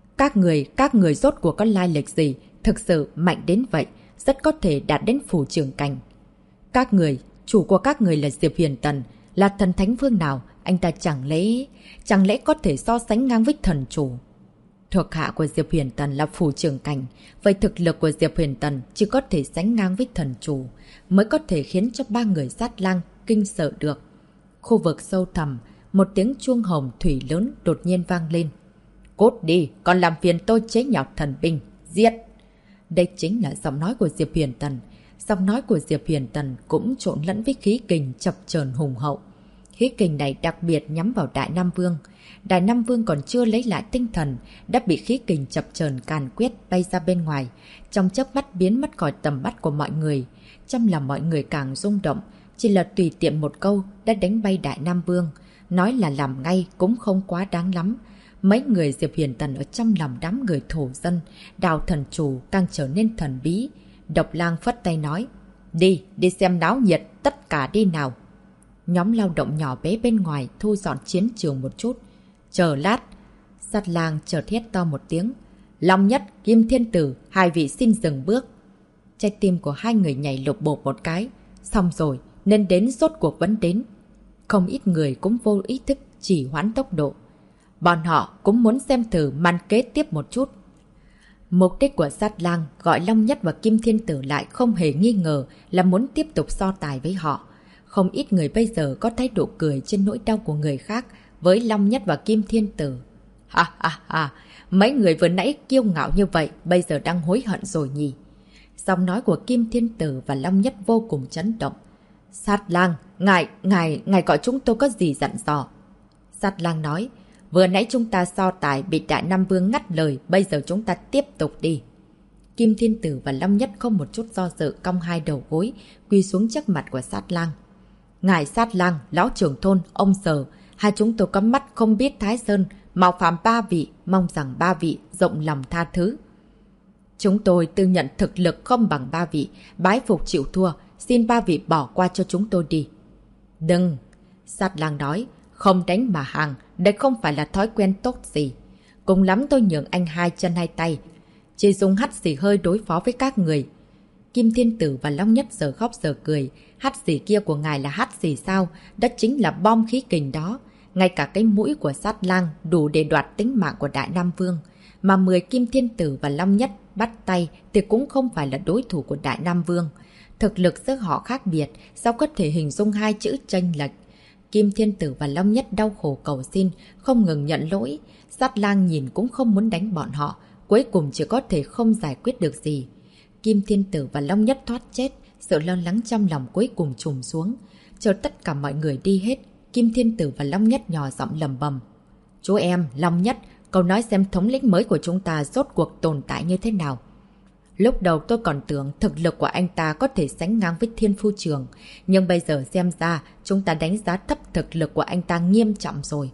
S1: Các người rốt cuộc có lai lịch gì, thực sự mạnh đến vậy, rất có thể đạt đến phủ trưởng cảnh. Các người, chủ của các người là Diệp Huyền Tần, là thần thánh phương nào, anh ta chẳng lẽ có thể so sánh ngang với thần chủ. Thuộc hạ của Diệp Huyền Tần là phủ trưởng cảnh, vậy thực lực của Diệp Huyền Tần chỉ có thể sánh ngang với thần chủ, mới có thể khiến cho ba người sát lang kinh sợ được. Khu vực sâu thẳm, một tiếng chuông hồng thủy lớn đột nhiên vang lên. Cút đi, còn làm phiền tôi chế nhạo thần binh, giết! Đây chính là giọng nói của Diệp Huyền Tần. Giọng nói của Diệp Huyền Tần cũng trộn lẫn với khí kình chập chờn hùng hậu. Khí kình này đặc biệt nhắm vào Đại Nam Vương. Đại Nam Vương còn chưa lấy lại tinh thần, đã bị khí kình chập chờn càn quét bay ra bên ngoài, trong chớp mắt biến mất khỏi tầm mắt của mọi người. Trong lòng mọi người càng rung động, chỉ là tùy tiện một câu đã đánh bay Đại Nam Vương. Nói là làm ngay cũng không quá đáng lắm. Mấy người Diệp Huyền Tần ở trong lòng đám người thổ dân, Đào thần chủ càng trở nên thần bí. Độc Lang phất tay nói, đi xem náo nhiệt, tất cả đi nào. Nhóm lao động nhỏ bé bên ngoài thu dọn chiến trường một chút. Chờ lát, Sát lang chợt hét to một tiếng. Long Nhất, Kim Thiên Tử, hai vị xin dừng bước. Trái tim của hai người nhảy lục bột một cái. Xong rồi, nên đến rốt cuộc vẫn đến. Không ít người cũng vô ý thức chỉ hoãn tốc độ. Bọn họ cũng muốn xem thử màn kế tiếp một chút. Mục đích của Sát lang gọi Long Nhất và Kim Thiên Tử lại không hề nghi ngờ là muốn tiếp tục so tài với họ. Không ít người bây giờ có thái độ cười trên nỗi đau của người khác với Long Nhất và Kim Thiên Tử. Ha ha ha, mấy người vừa nãy kiêu ngạo như vậy bây giờ đang hối hận rồi nhỉ. Giọng nói của Kim Thiên Tử và Long Nhất vô cùng chấn động. Sát lang, ngài gọi chúng tôi có gì dặn dò? Sát lang nói, vừa nãy chúng ta so tài bị Đại Nam Vương ngắt lời, bây giờ chúng ta tiếp tục đi. Kim Thiên Tử và Long Nhất không một chút do dự cong hai đầu gối, quỳ xuống trước mặt của Sát lang. Ngài Sát lang, lão trưởng thôn, ông Sở, hai chúng tôi có mắt không biết Thái Sơn, mạo phạm ba vị, mong rằng ba vị rộng lòng tha thứ. Chúng tôi tự nhận thực lực không bằng ba vị, bái phục chịu thua, xin ba vị bỏ qua cho chúng tôi đi. Đừng! Sát lang nói, không đánh mà hàng, đây không phải là thói quen tốt gì. Cùng lắm tôi nhường anh hai chân hai tay, chỉ dùng hắt xì hơi đối phó với các người. Kim Thiên Tử và Long Nhất giờ khóc giờ cười. Hát xì kia của ngài là hát xì sao? Đó chính là bom khí kình đó. Ngay cả cái mũi của sát lang đủ để đoạt tính mạng của Đại Nam Vương. Mà 10 Kim Thiên Tử và Long Nhất bắt tay thì cũng không phải là đối thủ của Đại Nam Vương. Thực lực giữa họ khác biệt, sao có thể hình dung hai chữ chênh lệch. Kim Thiên Tử và Long Nhất đau khổ cầu xin, không ngừng nhận lỗi. Sát lang nhìn cũng không muốn đánh bọn họ, cuối cùng chỉ có thể không giải quyết được gì. Kim Thiên Tử và Long Nhất thoát chết, sự lo lắng trong lòng cuối cùng trùm xuống. Chờ tất cả mọi người đi hết, Kim Thiên Tử và Long Nhất nhỏ giọng lầm bầm. Chú em, Long Nhất, cậu nói xem thống lĩnh mới của chúng ta rốt cuộc tồn tại như thế nào. Lúc đầu tôi còn tưởng thực lực của anh ta có thể sánh ngang với Thiên Phu Trường, nhưng bây giờ xem ra chúng ta đánh giá thấp thực lực của anh ta nghiêm trọng rồi.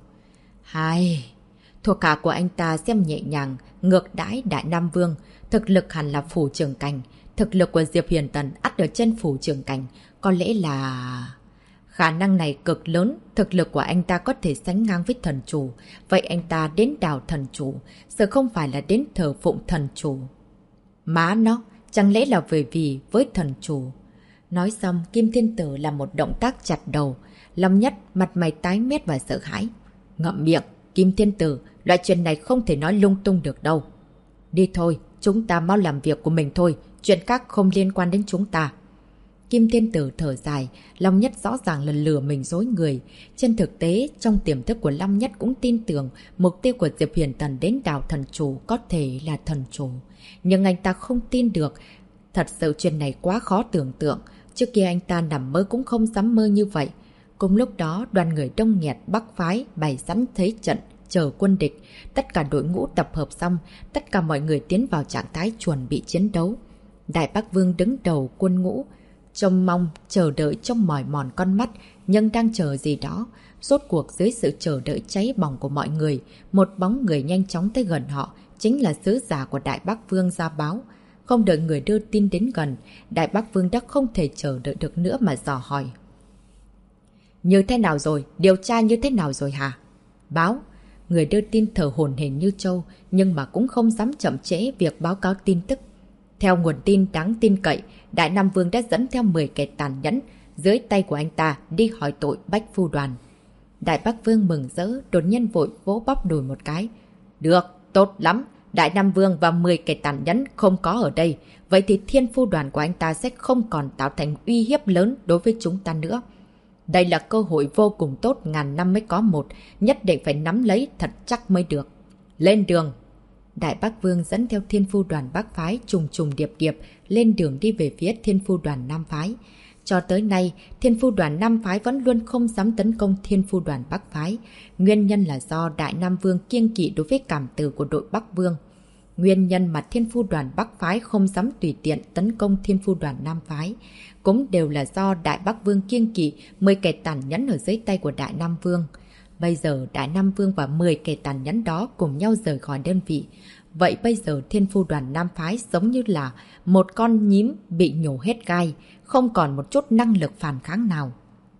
S1: Hai, thuộc hạ của anh ta xem nhẹ nhàng, ngược đãi Đại Nam Vương, thực lực hẳn là phủ trưởng cảnh, thực lực của Diệp Huyền Tần ắt ở trên phủ trưởng cảnh, có lẽ là... Khả năng này cực lớn, thực lực của anh ta có thể sánh ngang với thần chủ, vậy anh ta đến đảo thần chủ, giờ không phải là đến thờ phụng thần chủ. Má nó, chẳng lẽ là bởi vì với thần chủ. Nói xong, Kim Thiên Tử làm một động tác chặt đầu. Long Nhất mặt mày tái mét và sợ hãi. Ngậm miệng, Kim Thiên Tử, loại chuyện này không thể nói lung tung được đâu. Đi thôi, chúng ta mau làm việc của mình thôi, chuyện khác không liên quan đến chúng ta. Kim Thiên Tử thở dài, Long Nhất rõ ràng là lừa mình dối người. Trên thực tế, trong tiềm thức của Long Nhất cũng tin tưởng mục tiêu của Diệp Huyền Tần đến đảo thần chủ có thể là thần chủ. Nhưng anh ta không tin được. Thật sự chuyện này quá khó tưởng tượng. Trước kia anh ta nằm mơ cũng không dám mơ như vậy. Cùng lúc đó, đoàn người đông nghẹt Bắc phái bày sẵn thế trận, chờ quân địch. Tất cả đội ngũ tập hợp xong, tất cả mọi người tiến vào trạng thái chuẩn bị chiến đấu. Đại Bắc Vương đứng đầu quân ngũ, trông mong, chờ đợi trong mỏi mòn con mắt, nhưng đang chờ gì đó. Rốt cuộc dưới sự chờ đợi cháy bỏng của mọi người, một bóng người nhanh chóng tới gần họ, chính là sứ giả của Đại Bắc Vương ra báo. Không đợi người đưa tin đến gần, Đại Bắc Vương đã không thể chờ đợi được nữa mà dò hỏi. Như thế nào rồi? Điều tra như thế nào rồi hả? Báo. Người đưa tin thở hổn hển như trâu, nhưng mà cũng không dám chậm trễ việc báo cáo tin tức. Theo nguồn tin đáng tin cậy, Đại Nam Vương đã dẫn theo 10 kẻ tàn nhẫn dưới tay của anh ta đi hỏi tội Bách Phu Đoàn. Đại Bắc Vương mừng rỡ, đột nhiên vội vỗ bóp đùi một cái. Được, tốt lắm, Đại Nam Vương và 10 kẻ tàn nhẫn không có ở đây. Vậy thì Thiên Phu Đoàn của anh ta sẽ không còn tạo thành uy hiếp lớn đối với chúng ta nữa. Đây là cơ hội vô cùng tốt, ngàn năm mới có một, nhất định phải nắm lấy thật chắc mới được. Lên đường! Đại Bắc Vương dẫn theo Thiên Phu Đoàn Bắc Phái trùng trùng điệp điệp lên đường đi về phía Thiên Phu Đoàn Nam Phái. Cho tới nay, Thiên Phu Đoàn Nam Phái vẫn luôn không dám tấn công Thiên Phu Đoàn Bắc Phái. Nguyên nhân là do Đại Nam Vương kiêng kỵ đối với cảm tử của đội Bắc Vương. Nguyên nhân mà Thiên Phu Đoàn Bắc Phái không dám tùy tiện tấn công Thiên Phu Đoàn Nam Phái cũng đều là do Đại Bắc Vương kiêng kỵ 10 kẻ tàn nhẫn ở dưới tay của Đại Nam Vương. Bây giờ Đại Nam Vương và 10 kẻ tàn nhẫn đó cùng nhau rời khỏi đơn vị. Vậy bây giờ Thiên Phu Đoàn Nam Phái giống như là một con nhím bị nhổ hết gai, không còn một chút năng lực phản kháng nào.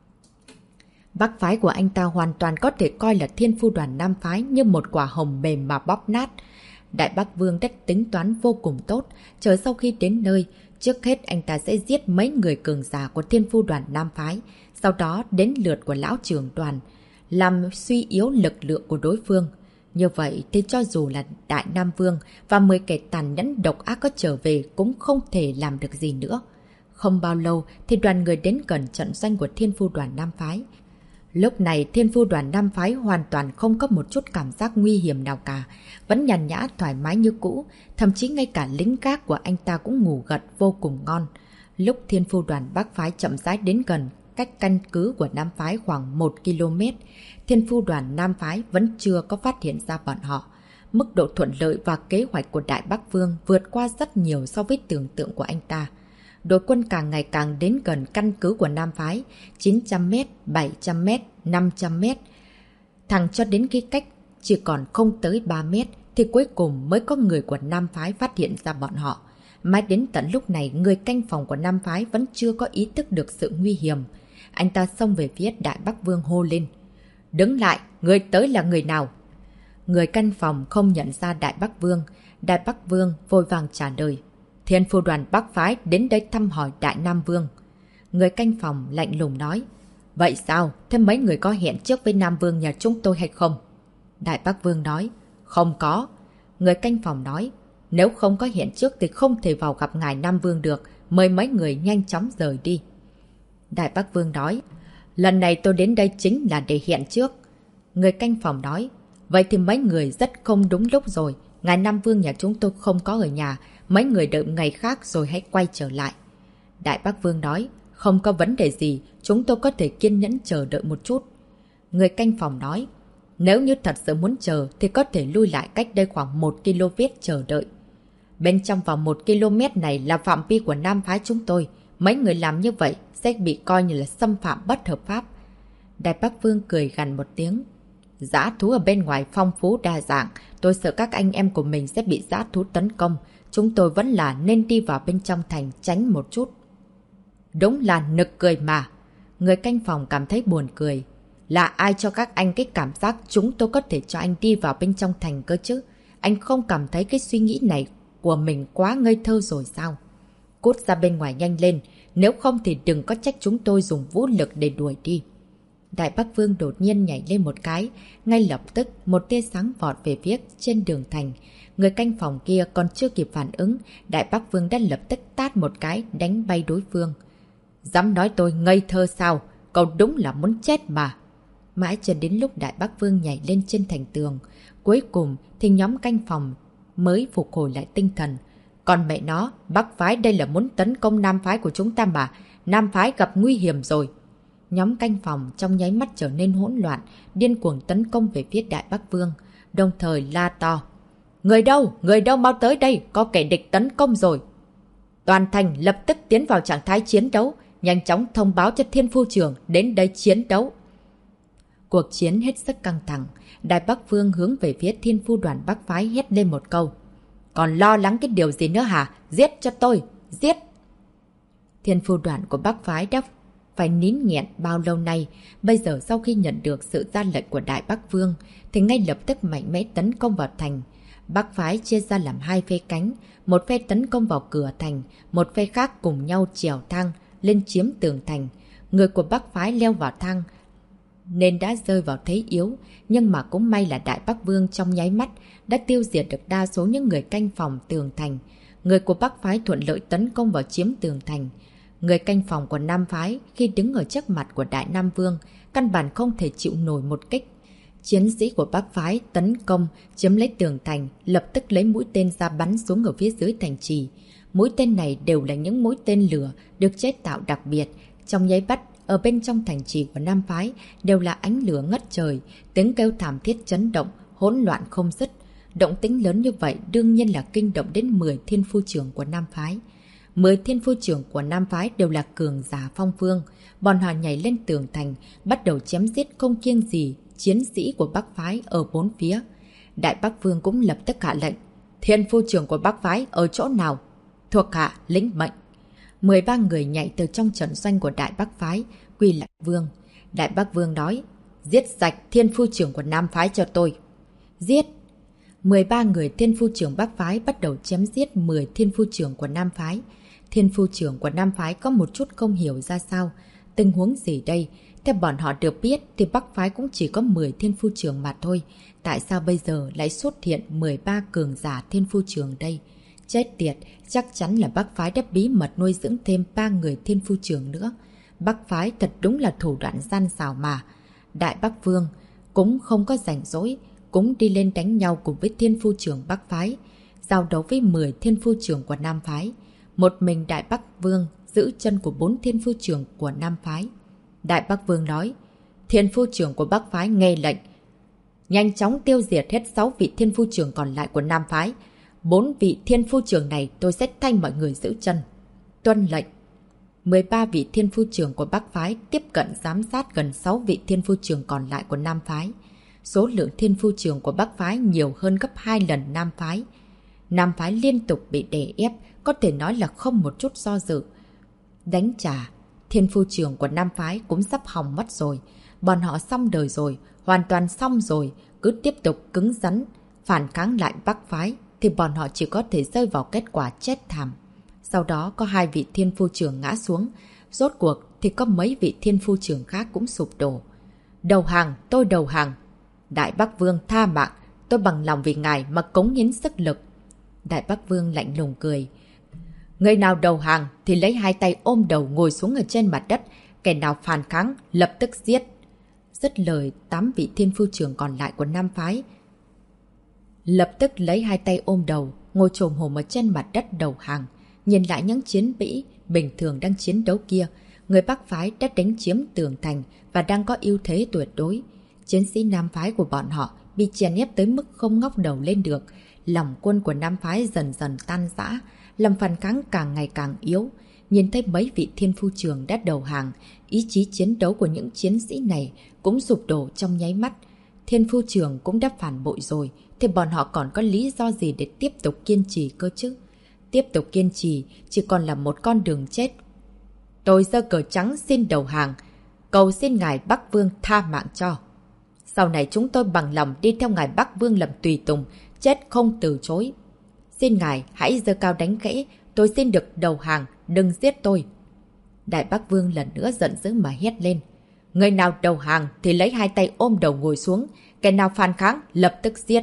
S1: Bắc Phái của anh ta hoàn toàn có thể coi là Thiên Phu Đoàn Nam Phái như một quả hồng mềm mà bóp nát. Đại Bắc Vương đã tính toán vô cùng tốt, chờ sau khi đến nơi, trước hết anh ta sẽ giết mấy người cường giả của Thiên Phu Đoàn Nam Phái, sau đó đến lượt của Lão Trưởng Đoàn, làm suy yếu lực lượng của đối phương. Như vậy thì cho dù là Đại Nam Vương và 10 kẻ tàn nhẫn độc ác có trở về cũng không thể làm được gì nữa. Không bao lâu thì đoàn người đến gần trận doanh của Thiên Phu Đoàn Nam Phái. Lúc này Thiên Phu Đoàn Nam Phái hoàn toàn không có một chút cảm giác nguy hiểm nào cả, vẫn nhàn nhã thoải mái như cũ, thậm chí ngay cả lính gác của anh ta cũng ngủ gật vô cùng ngon. Lúc Thiên Phu Đoàn Bắc Phái chậm rãi đến gần, cách căn cứ của Nam Phái khoảng 1 km, Thiên Phu Đoàn Nam Phái vẫn chưa có phát hiện ra bọn họ. Mức độ thuận lợi và kế hoạch của Đại Bắc Vương vượt qua rất nhiều so với tưởng tượng của anh ta. Đội quân càng ngày càng đến gần căn cứ của Nam Phái, 900m, 700m, 500m. Thẳng cho đến khi cách chỉ còn không tới 3m thì cuối cùng mới có người của Nam Phái phát hiện ra bọn họ. Mãi đến tận lúc này, người canh phòng của Nam Phái vẫn chưa có ý thức được sự nguy hiểm. Anh ta xông về phía Đại Bắc Vương hô lên. Đứng lại, người tới là người nào? Người canh phòng không nhận ra Đại Bắc Vương. Đại Bắc Vương vội vàng trả lời. Thiên phu đoàn Bắc phái đến đây thăm hỏi Đại Nam Vương. Người canh phòng lạnh lùng nói. Vậy sao? Thế mấy người có hẹn trước với Nam Vương nhà chúng tôi hay không? Đại Bắc Vương nói. Không có. Người canh phòng nói. Nếu không có hẹn trước thì không thể vào gặp ngài Nam Vương được. Mời mấy người nhanh chóng rời đi. Đại Bắc Vương nói. Lần này tôi đến đây chính là để hẹn trước. Người canh phòng nói. Vậy thì mấy người rất không đúng lúc rồi. Ngài Nam Vương nhà chúng tôi không có ở nhà. Mấy người đợi ngày khác rồi hãy quay trở lại. Đại Bắc Vương nói. Không có vấn đề gì. Chúng tôi có thể kiên nhẫn chờ đợi một chút. Người canh phòng nói. Nếu như thật sự muốn chờ thì có thể lui lại cách đây khoảng 1 km chờ đợi. Bên trong vòng 1 km này là phạm vi của Nam phái chúng tôi. Mấy người làm như vậy sẽ bị coi như là xâm phạm bất hợp pháp. Đại Bắc Vương cười gằn một tiếng. Dã thú ở bên ngoài phong phú đa dạng. Tôi sợ các anh em của mình sẽ bị dã thú tấn công. Chúng tôi vẫn là nên đi vào bên trong thành tránh một chút. Đúng là nực cười mà. Người canh phòng cảm thấy buồn cười. Là ai cho các anh cái cảm giác chúng tôi có thể cho anh đi vào bên trong thành cơ chứ? Anh không cảm thấy cái suy nghĩ này của mình quá ngây thơ rồi sao? Cút ra bên ngoài nhanh lên. Nếu không thì đừng có trách chúng tôi dùng vũ lực để đuổi đi. Đại Bắc Vương đột nhiên nhảy lên một cái. Ngay lập tức một tia sáng vọt về phía trên đường thành. Người canh phòng kia còn chưa kịp phản ứng. Đại Bắc Vương đã lập tức tát một cái đánh bay đối phương. Dám nói tôi ngây thơ sao? Cậu đúng là muốn chết mà. Mãi cho đến lúc Đại Bắc Vương nhảy lên trên thành tường. Cuối cùng thì nhóm canh phòng mới phục hồi lại tinh thần. Còn mẹ nó, Bắc phái đây là muốn tấn công Nam phái của chúng ta mà. Nam phái gặp nguy hiểm rồi. Nhóm canh phòng trong nháy mắt trở nên hỗn loạn, điên cuồng tấn công về phía Đại Bắc Vương, đồng thời la to. Người đâu? Người đâu mau tới đây, có kẻ địch tấn công rồi. Toàn thành lập tức tiến vào trạng thái chiến đấu, nhanh chóng thông báo cho Thiên Phu Trưởng đến đây chiến đấu. Cuộc chiến hết sức căng thẳng, Đại Bắc Vương hướng về phía Thiên Phu đoàn Bắc phái hét lên một câu. Còn lo lắng cái điều gì nữa hả? Giết cho tôi! Giết! Thiên Phu đoàn của Bắc phái đã phải nín nghẹn bao lâu nay, bây giờ sau khi nhận được sự ra lệnh của Đại Bắc Vương thì ngay lập tức mạnh mẽ tấn công vào thành. Bắc phái chia ra làm 2 phe cánh, một phe tấn công vào cửa thành, một phe khác cùng nhau trèo thang lên chiếm tường thành. Người của Bắc phái leo vào thang nên đã rơi vào thế yếu, nhưng mà cũng may là Đại Bắc Vương trong nháy mắt đã tiêu diệt được đa số những người canh phòng tường thành. Người của Bắc phái thuận lợi tấn công vào chiếm tường thành. Người canh phòng của Nam phái khi đứng ở trước mặt của Đại Nam Vương căn bản không thể chịu nổi một kích. Chiến sĩ của Bắc phái tấn công chiếm lấy tường thành, lập tức lấy mũi tên ra bắn xuống ở phía dưới thành trì. Mũi tên này đều là những mũi tên lửa được chế tạo đặc biệt. Trong nháy mắt, ở bên trong thành trì của Nam phái đều là ánh lửa ngất trời, tiếng kêu thảm thiết chấn động, hỗn loạn không dứt. Động tĩnh lớn như vậy đương nhiên là kinh động đến 10 thiên phu trưởng của Nam phái. 10 thiên phu trưởng của Nam phái đều là cường giả phong phương. Bọn họ nhảy lên tường thành, bắt đầu chém giết không kiêng gì chiến sĩ của Bắc phái ở bốn phía. Đại Bắc Vương cũng lập tức hạ lệnh. Thiên phu trưởng của Bắc phái ở chỗ nào? Thuộc hạ lĩnh mệnh. 13 người nhảy từ trong trận doanh của Đại Bắc phái, quy lại Vương. Đại Bắc Vương nói, giết sạch thiên phu trưởng của Nam phái cho tôi. Giết! 13 người thiên phu trưởng Bắc phái bắt đầu chém giết 10 thiên phu trưởng của Nam phái. Thiên phu trưởng của Nam phái có một chút không hiểu ra sao. Tình huống gì đây? Theo bọn họ được biết thì Bắc phái cũng chỉ có 10 thiên phu trưởng mà thôi. Tại sao bây giờ lại xuất hiện 13 cường giả thiên phu trưởng đây? Chết tiệt, chắc chắn là Bắc phái đã bí mật nuôi dưỡng thêm 3 người thiên phu trưởng nữa. Bắc phái thật đúng là thủ đoạn gian xảo mà. Đại Bắc Vương cũng không có rảnh rỗi, cũng đi lên đánh nhau cùng với thiên phu trưởng Bắc phái, giao đấu với 10 thiên phu trưởng của Nam phái. Một mình Đại Bắc Vương giữ chân của 4 thiên phu trưởng của Nam phái. Đại Bắc Vương nói, thiên phu trưởng của Bắc phái nghe lệnh, nhanh chóng tiêu diệt hết 6 vị thiên phu trưởng còn lại của Nam phái. 4 vị thiên phu trưởng này tôi sẽ thay mọi người giữ chân. Tuân lệnh. 13 vị thiên phu trưởng của Bắc phái tiếp cận giám sát gần 6 vị thiên phu trưởng còn lại của Nam phái. Số lượng thiên phu trưởng của Bắc phái nhiều hơn gấp 2 lần Nam phái. Nam phái liên tục bị đè ép, có thể nói là không một chút do dự. Đánh trả, thiên phu trưởng của Nam phái cũng sắp hỏng mất rồi. Bọn họ xong đời rồi, hoàn toàn xong rồi. Cứ tiếp tục cứng rắn, phản kháng lại Bắc phái, thì bọn họ chỉ có thể rơi vào kết quả chết thảm. Sau đó có 2 vị thiên phu trưởng ngã xuống. Rốt cuộc thì có mấy vị thiên phu trưởng khác cũng sụp đổ. Đầu hàng, tôi đầu hàng. Đại Bắc Vương tha mạng, tôi bằng lòng vì ngài mà cống hiến sức lực. Đại Bắc Vương lạnh lùng cười. Người nào đầu hàng thì lấy 2 tay ôm đầu ngồi xuống ở trên mặt đất. Kẻ nào phản kháng lập tức giết. Dứt lời, 8 vị thiên phu trưởng còn lại của Nam phái lập tức lấy 2 tay ôm đầu, ngồi chồm hổm ở trên mặt đất đầu hàng. Nhìn lại những chiến sĩ bình thường đang chiến đấu kia, người Bắc phái đã đánh chiếm tường thành và đang có ưu thế tuyệt đối. Chiến sĩ Nam phái của bọn họ bị chèn ép tới mức không ngóc đầu lên được. Lòng quân của Nam phái dần dần tan rã, lòng phản kháng càng ngày càng yếu. Nhìn thấy mấy vị thiên phu trưởng đã đầu hàng, ý chí chiến đấu của những chiến sĩ này cũng sụp đổ trong nháy mắt. Thiên phu trưởng cũng đã phản bội rồi, thì bọn họ còn có lý do gì để tiếp tục kiên trì cơ chứ? Tiếp tục kiên trì chỉ còn là một con đường chết. Tôi giơ cờ trắng xin đầu hàng, cầu xin ngài Bắc Vương tha mạng cho. Sau này chúng tôi bằng lòng đi theo ngài Bắc Vương làm tùy tùng, chết không từ chối. Xin ngài hãy giơ cao đánh khẽ, tôi xin được đầu hàng, đừng giết tôi. Đại Bắc Vương lần nữa giận dữ mà hét lên. Người nào đầu hàng thì lấy 2 tay ôm đầu ngồi xuống, kẻ nào phản kháng lập tức giết.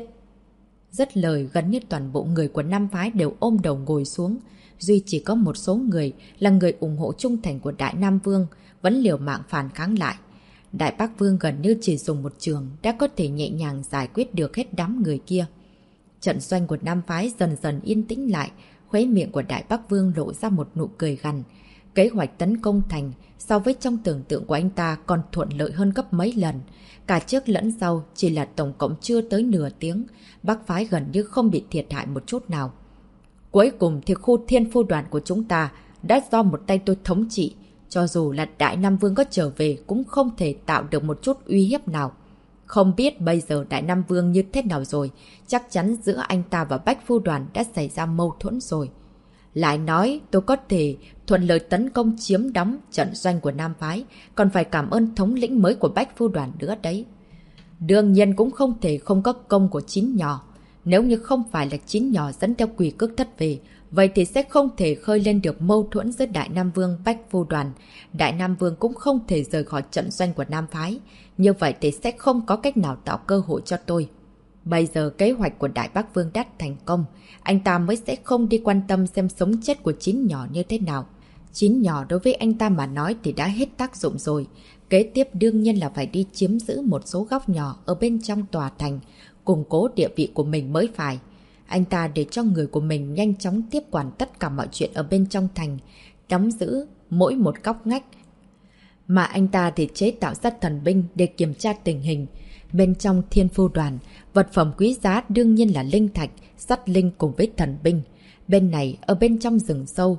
S1: Dứt lời, gần như toàn bộ người của Nam phái đều ôm đầu ngồi xuống. Duy chỉ có một số người là người ủng hộ trung thành của Đại Nam Vương vẫn liều mạng phản kháng lại. Đại Bắc Vương gần như chỉ dùng một trường đã có thể nhẹ nhàng giải quyết được hết đám người kia. Trận doanh của Nam phái dần dần yên tĩnh lại, khóe miệng của Đại Bắc Vương lộ ra một nụ cười gằn. Kế hoạch tấn công thành so với trong tưởng tượng của anh ta còn thuận lợi hơn gấp mấy lần. Cả trước lẫn sau chỉ là tổng cộng chưa tới nửa tiếng, Bắc phái gần như không bị thiệt hại một chút nào. Cuối cùng thì khu thiên phu đoàn của chúng ta đã do một tay tôi thống trị. Cho dù là Đại Nam Vương có trở về cũng không thể tạo được một chút uy hiếp nào. Không biết bây giờ Đại Nam Vương như thế nào rồi, chắc chắn giữa anh ta và Bách Phu Đoàn đã xảy ra mâu thuẫn rồi. Lại nói tôi có thể thuận lợi tấn công chiếm đóng trận doanh của Nam phái, còn phải cảm ơn thống lĩnh mới của Bách Phu Đoàn nữa đấy. Đương nhiên cũng không thể không có công của Chín Nhỏ. Nếu như không phải là Chín Nhỏ dẫn theo Quỷ Cước Thất về, vậy thì sẽ không thể khơi lên được mâu thuẫn giữa Đại Nam Vương Bách Phu Đoàn. Đại Nam Vương cũng không thể rời khỏi trận doanh của Nam phái. Như vậy thì sẽ không có cách nào tạo cơ hội cho tôi. Bây giờ kế hoạch của Đại Bắc Vương đã thành công, anh ta mới sẽ không đi quan tâm xem sống chết của Chín Nhỏ như thế nào. Chín Nhỏ đối với anh ta mà nói thì đã hết tác dụng rồi. Kế tiếp đương nhiên là phải đi chiếm giữ một số góc nhỏ ở bên trong tòa thành, củng cố địa vị của mình mới phải. Anh ta để cho người của mình nhanh chóng tiếp quản tất cả mọi chuyện ở bên trong thành, đóng giữ mỗi một góc ngách. Mà anh ta thì chế tạo ra thần binh để kiểm tra tình hình. Bên trong thiên phu đoàn, vật phẩm quý giá đương nhiên là linh thạch, sắt linh cùng với thần binh. Bên này, ở bên trong rừng sâu,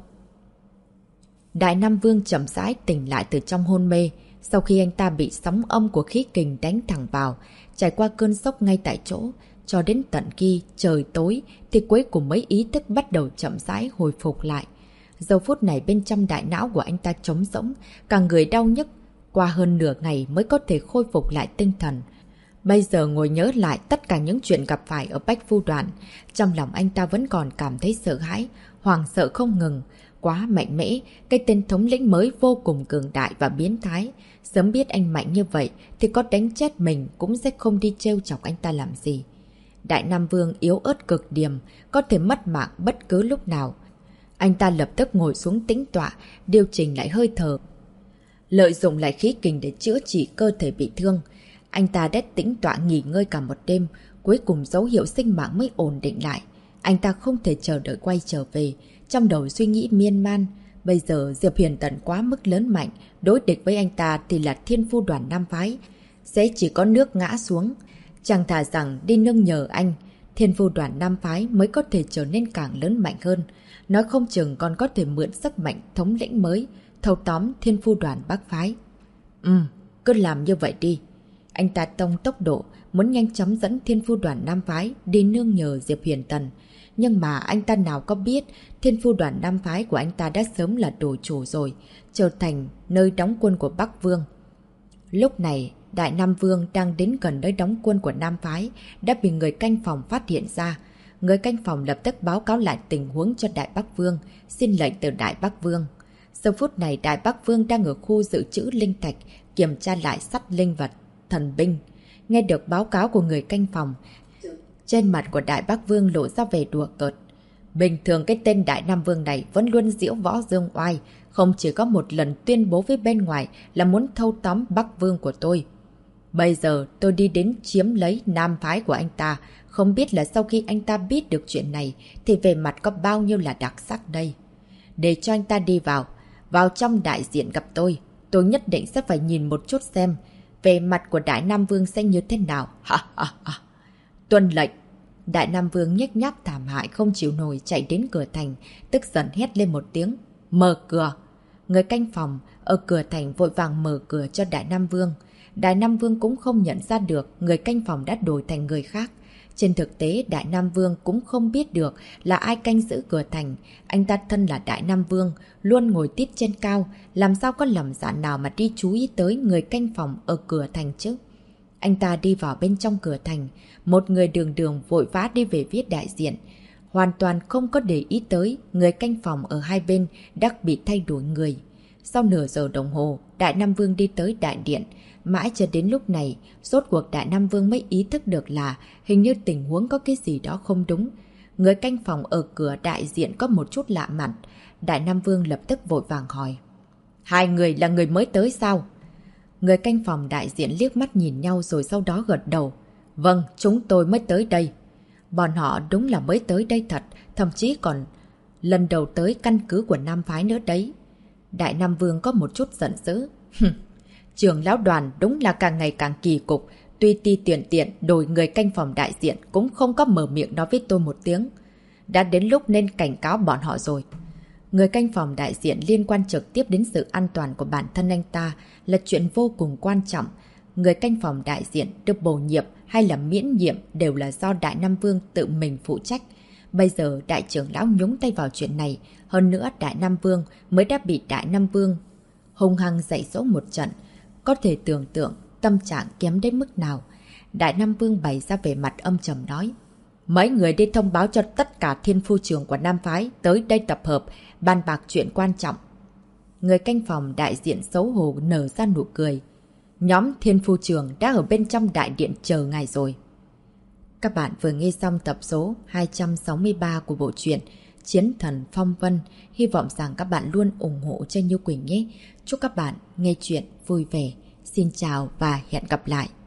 S1: Đại Nam Vương chậm rãi tỉnh lại từ trong hôn mê. Sau khi anh ta bị sóng âm của khí kình đánh thẳng vào, trải qua cơn sốc ngay tại chỗ, cho đến tận khi trời tối thì cuối cùng mấy ý thức bắt đầu chậm rãi hồi phục lại. Giờ phút này bên trong đại não của anh ta trống rỗng, cả người đau nhức, qua hơn nửa ngày mới có thể khôi phục lại tinh thần. Bây giờ ngồi nhớ lại tất cả những chuyện gặp phải ở Bách Phu Đoàn, trong lòng anh ta vẫn còn cảm thấy sợ hãi, hoảng sợ không ngừng. Quá mạnh mẽ, cái tên thống lĩnh mới vô cùng cường đại và biến thái. Sớm biết anh mạnh như vậy thì có đánh chết mình cũng sẽ không đi trêu chọc anh ta làm gì. Đại Nam Vương yếu ớt cực điểm, có thể mất mạng bất cứ lúc nào. Anh ta lập tức ngồi xuống tĩnh tọa, điều chỉnh lại hơi thở, lợi dụng lại khí kình để chữa trị cơ thể bị thương. Anh ta đã tĩnh tọa nghỉ ngơi cả một đêm, cuối cùng dấu hiệu sinh mạng mới ổn định lại. Anh ta không thể chờ đợi quay trở về, trong đầu suy nghĩ miên man. Bây giờ Diệp Huyền Tần quá mức lớn mạnh, đối địch với anh ta thì là thiên phu đoàn Nam phái, sẽ chỉ có nước ngã xuống. Chàng thà rằng đi nương nhờ anh, thiên phu đoàn Nam phái mới có thể trở nên càng lớn mạnh hơn. Nói không chừng còn có thể mượn sức mạnh thống lĩnh mới, thâu tóm thiên phu đoàn Bắc phái. Cứ làm như vậy đi. Anh ta tông tốc độ, muốn nhanh chóng dẫn thiên phu đoàn Nam phái đi nương nhờ Diệp Huyền Tần. Nhưng mà anh ta nào có biết thiên phu đoàn Nam phái của anh ta đã sớm là đồ chủ rồi, trở thành nơi đóng quân của Bắc Vương. Lúc này, Đại Nam Vương đang đến gần nơi đóng quân của Nam phái đã bị người canh phòng phát hiện ra. người canh phòng lập tức báo cáo lại tình huống cho Đại Bắc Vương, xin lệnh từ Đại Bắc Vương. Giờ phút này Đại Bắc Vương đang ở khu dự trữ linh thạch, kiểm tra lại sắt linh vật, thần binh. Nghe được báo cáo của người canh phòng, trên mặt của Đại Bắc Vương lộ ra vẻ đùa cợt. Bình thường cái tên Đại Nam Vương này vẫn luôn diễu võ dương oai, không chỉ có một lần tuyên bố với bên ngoài là muốn thâu tóm Bắc Vương của tôi. Bây giờ tôi đi đến chiếm lấy nam phái của anh ta, không biết là sau khi anh ta biết được chuyện này thì về mặt có bao nhiêu là đặc sắc đây. Để cho anh ta đi vào trong đại diện gặp tôi nhất định sẽ phải nhìn một chút xem về mặt của Đại Nam Vương sẽ như thế nào. Ha ha ha. Tuân lệnh. Đại Nam Vương nhếch nhác thảm hại không chịu nổi chạy đến cửa thành, tức giận hét lên một tiếng. Mở cửa. Người canh phòng ở cửa thành vội vàng mở cửa cho Đại Nam Vương. Đại Nam Vương cũng không nhận ra được người canh phòng đã đổi thành người khác. Trên thực tế, Đại Nam Vương cũng không biết được là ai canh giữ cửa thành. Anh ta thân là Đại Nam Vương, luôn ngồi tít trên cao, làm sao có lòng dạ nào mà đi chú ý tới người canh phòng ở cửa thành chứ. Anh ta đi vào bên trong cửa thành, một người đường đường vội vã đi về phía đại diện. Hoàn toàn không có để ý tới người canh phòng ở hai bên đã bị thay đổi người. Sau nửa giờ đồng hồ, Đại Nam Vương đi tới đại điện. Mãi cho đến lúc này, rốt cuộc Đại Nam Vương mới ý thức được là hình như tình huống có cái gì đó không đúng. Người canh phòng ở cửa đại diện có một chút lạ mặt. Đại Nam Vương lập tức vội vàng hỏi. Hai người là người mới tới sao? Người canh phòng đại diện liếc mắt nhìn nhau rồi sau đó gật đầu. Vâng, chúng tôi mới tới đây. Bọn họ đúng là mới tới đây thật, thậm chí còn lần đầu tới căn cứ của Nam Phái nữa đấy. Đại Nam Vương có một chút giận dữ. Trưởng lão đoàn đúng là càng ngày càng kỳ cục, tuy tiện đổi người canh phòng đại diện cũng không có mở miệng nói với tôi một tiếng. Đã đến lúc nên cảnh cáo bọn họ rồi. Người canh phòng đại diện liên quan trực tiếp đến sự an toàn của bản thân anh ta là chuyện vô cùng quan trọng. Người canh phòng đại diện được bổ nhiệm hay là miễn nhiệm đều là do Đại Nam Vương tự mình phụ trách. Bây giờ đại trưởng lão nhúng tay vào chuyện này, hơn nữa Đại Nam Vương mới đã bị Đại Nam Vương hung hăng dạy dỗ một trận. Có thể tưởng tượng tâm trạng kém đến mức nào. Đại Nam Vương bày ra về mặt âm trầm nói. Mấy người đi thông báo cho tất cả thiên phu trưởng của Nam Phái tới đây tập hợp, bàn bạc chuyện quan trọng. Người canh phòng đại diện xấu hổ nở ra nụ cười. Nhóm thiên phu trưởng đã ở bên trong đại điện chờ ngài rồi. Các bạn vừa nghe xong tập số 263 của bộ truyện Chiến Thần Phong Vân. Hy vọng rằng các bạn luôn ủng hộ cho Như Quỳnh nhé. Chúc các bạn nghe chuyện vui vẻ. Xin chào và hẹn gặp lại.